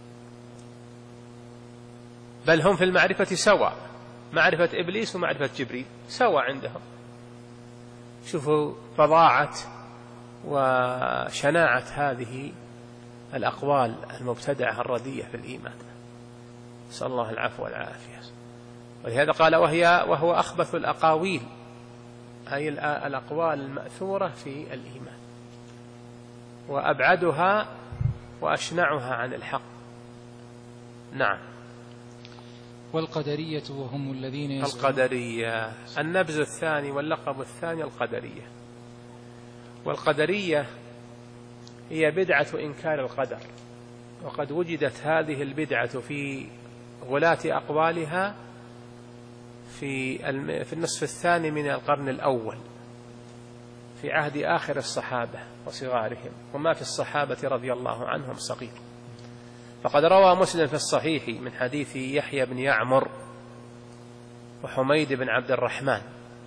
بل هم في المعرفة سواء، معرفة إبليس ومعرفة جبريل سواء عندهم. شوفوا فظاعة وشناعة هذه الأقوال المبتدعة الرديئة في الإيمان، نسأل الله العفو والعافية. ولهذا قال وهي وهو أخبث الأقاويل، أي الأقوال المأثورة في الإيمان، وأبعدها وأشنعها عن الحق. نعم. والقدرية وهم الذين يزعمون. القدرية النبذ الثاني واللقب الثاني القدرية. والقدرية هي بدعة إنكار القدر، وقد وجدت هذه البدعة في غلاة أقوالها في في النصف الثاني من القرن الأول، في عهد آخر الصحابة وصغارهم، وما في الصحابة رضي الله عنهم صغير. فقد روى مسلم في الصحيح من حديث يحيى بن يعمر وحميد بن عبد الرحمن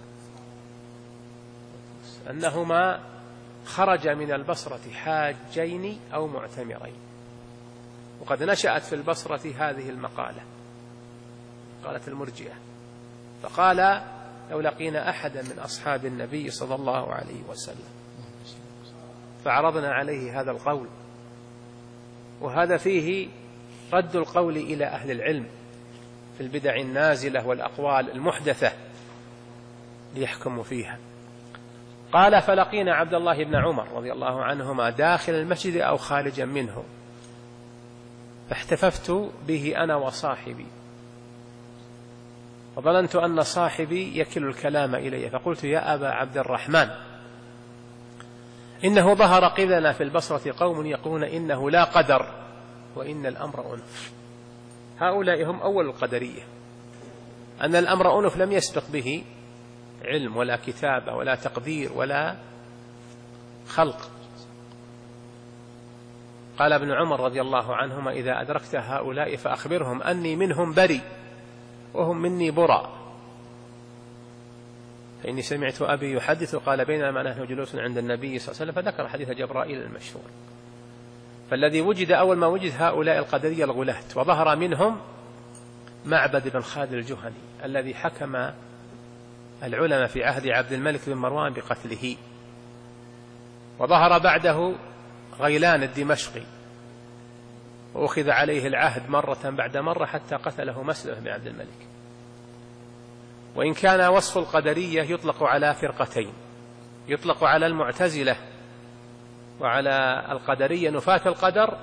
أنهما خرج من البصرة حاجين أو معتمرين. وقد نشأت في البصرة هذه المقالة، قالت المرجئة، فقال لو لقينا أحدا من أصحاب النبي صلى الله عليه وسلم، فعرضنا عليه هذا القول. وهذا فيه رد القول إلى أهل العلم في البدع النازلة والأقوال المحدثة ليحكموا فيها. قال فلقينا عبد الله بن عمر رضي الله عنهما داخل المسجد أو خارجا منه، فاحتففت به أنا وصاحبي، وظننت أن صاحبي يكل الكلام إلي، فقلت يا أبا عبد الرحمن، إنه ظهر قبلنا في البصرة قوم يقولون إنه لا قدر وإن الأمر أنف. هؤلاء هم أول القدرية، أن الأمر أنف لم يسبق به علم ولا كتابة ولا تقدير ولا خلق. قال ابن عمر رضي الله عنهما إذا أدركت هؤلاء فأخبرهم أني منهم بري وهم مني براء، فإني سمعت أبي يحدث قال بينما نحن جلوس عند النبي صلى الله عليه وسلم فذكر حديث جبرائيل المشهور. فالذي وجد أول ما وجد هؤلاء القدرية الغلاة، وظهر منهم معبد بن خالد الجهني الذي حكم العلماء في عهد عبد الملك بن مروان بقتله، وظهر بعده غيلان الدمشقي، وأخذ عليه العهد مرة بعد مرة حتى قتله مسلم بن عبد الملك. وإن كان وصف القدرية يطلق على فرقتين، يطلق على المعتزلة وعلى القدرية نفاة القدر،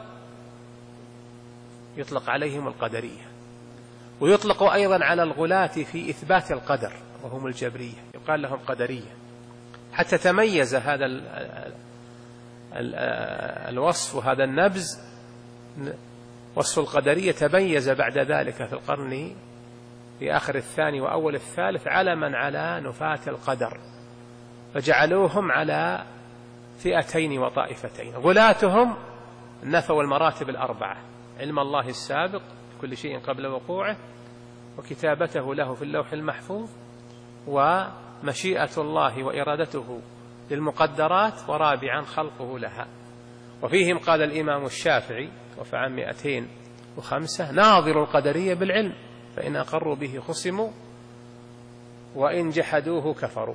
يطلق عليهم القدرية، ويطلق أيضا على الغلاة في إثبات القدر وهم الجبرية، يقال لهم قدرية، حتى تميز هذا ال ال الوصف وهذا النبذ. وصف القدرية تميز بعد ذلك في القرن في آخر الثاني وأول الثالث علما على نفاة القدر، فجعلوهم على فئتين وطائفتين. غلاتهم نفوا المراتب الأربعة: علم الله السابق بكل شيء قبل وقوعه، وكتابته له في اللوح المحفوظ، ومشيئة الله وإرادته للمقدرات، ورابعا خلقه لها. وفيهم قال الإمام الشافعي وفي عام مئتين وخمسة: ناظر القدرية بالعلم فإن أقروا به خصموا وإن جحدوه كفروا.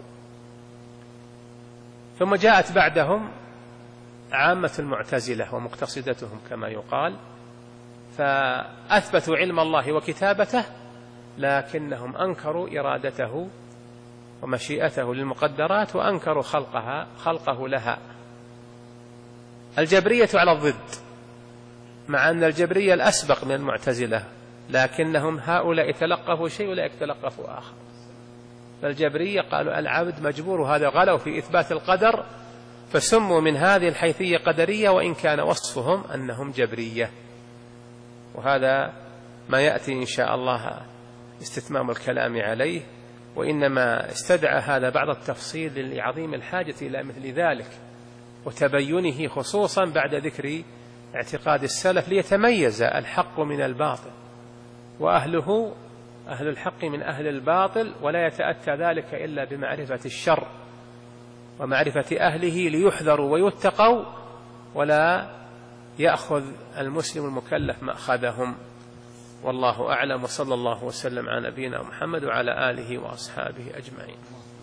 ثم جاءت بعدهم عامة المعتزلة ومقتصدتهم كما يقال، فأثبتوا علم الله وكتابته، لكنهم أنكروا إرادته ومشيئته للمقدرات، وأنكروا خلقها خلقه لها. الجبرية على الضد، مع أن الجبرية الأسبق من المعتزلة، لكنهم هؤلاء تلقفوا شيء ولا يتلقفوا آخر. فالجبرية قالوا العبد مجبور، هذا غلوا في إثبات القدر، فسموا من هذه الحيثية قدرية، وإن كان وصفهم أنهم جبرية. وهذا ما يأتي إن شاء الله استتمام الكلام عليه، وإنما استدعى هذا بعض التفصيل لعظيم الحاجة إلى مثل ذلك وتبينه، خصوصا بعد ذكر اعتقاد السلف، ليتميز الحق من الباطل وأهله أهل الحق من أهل الباطل، ولا يتأتى ذلك إلا بمعرفة الشر ومعرفة أهله ليحذروا ويتقوا، ولا يأخذ المسلم المكلف مأخذهم. والله أعلم، وصلى الله وسلم على نبينا محمد وعلى آله وأصحابه أجمعين.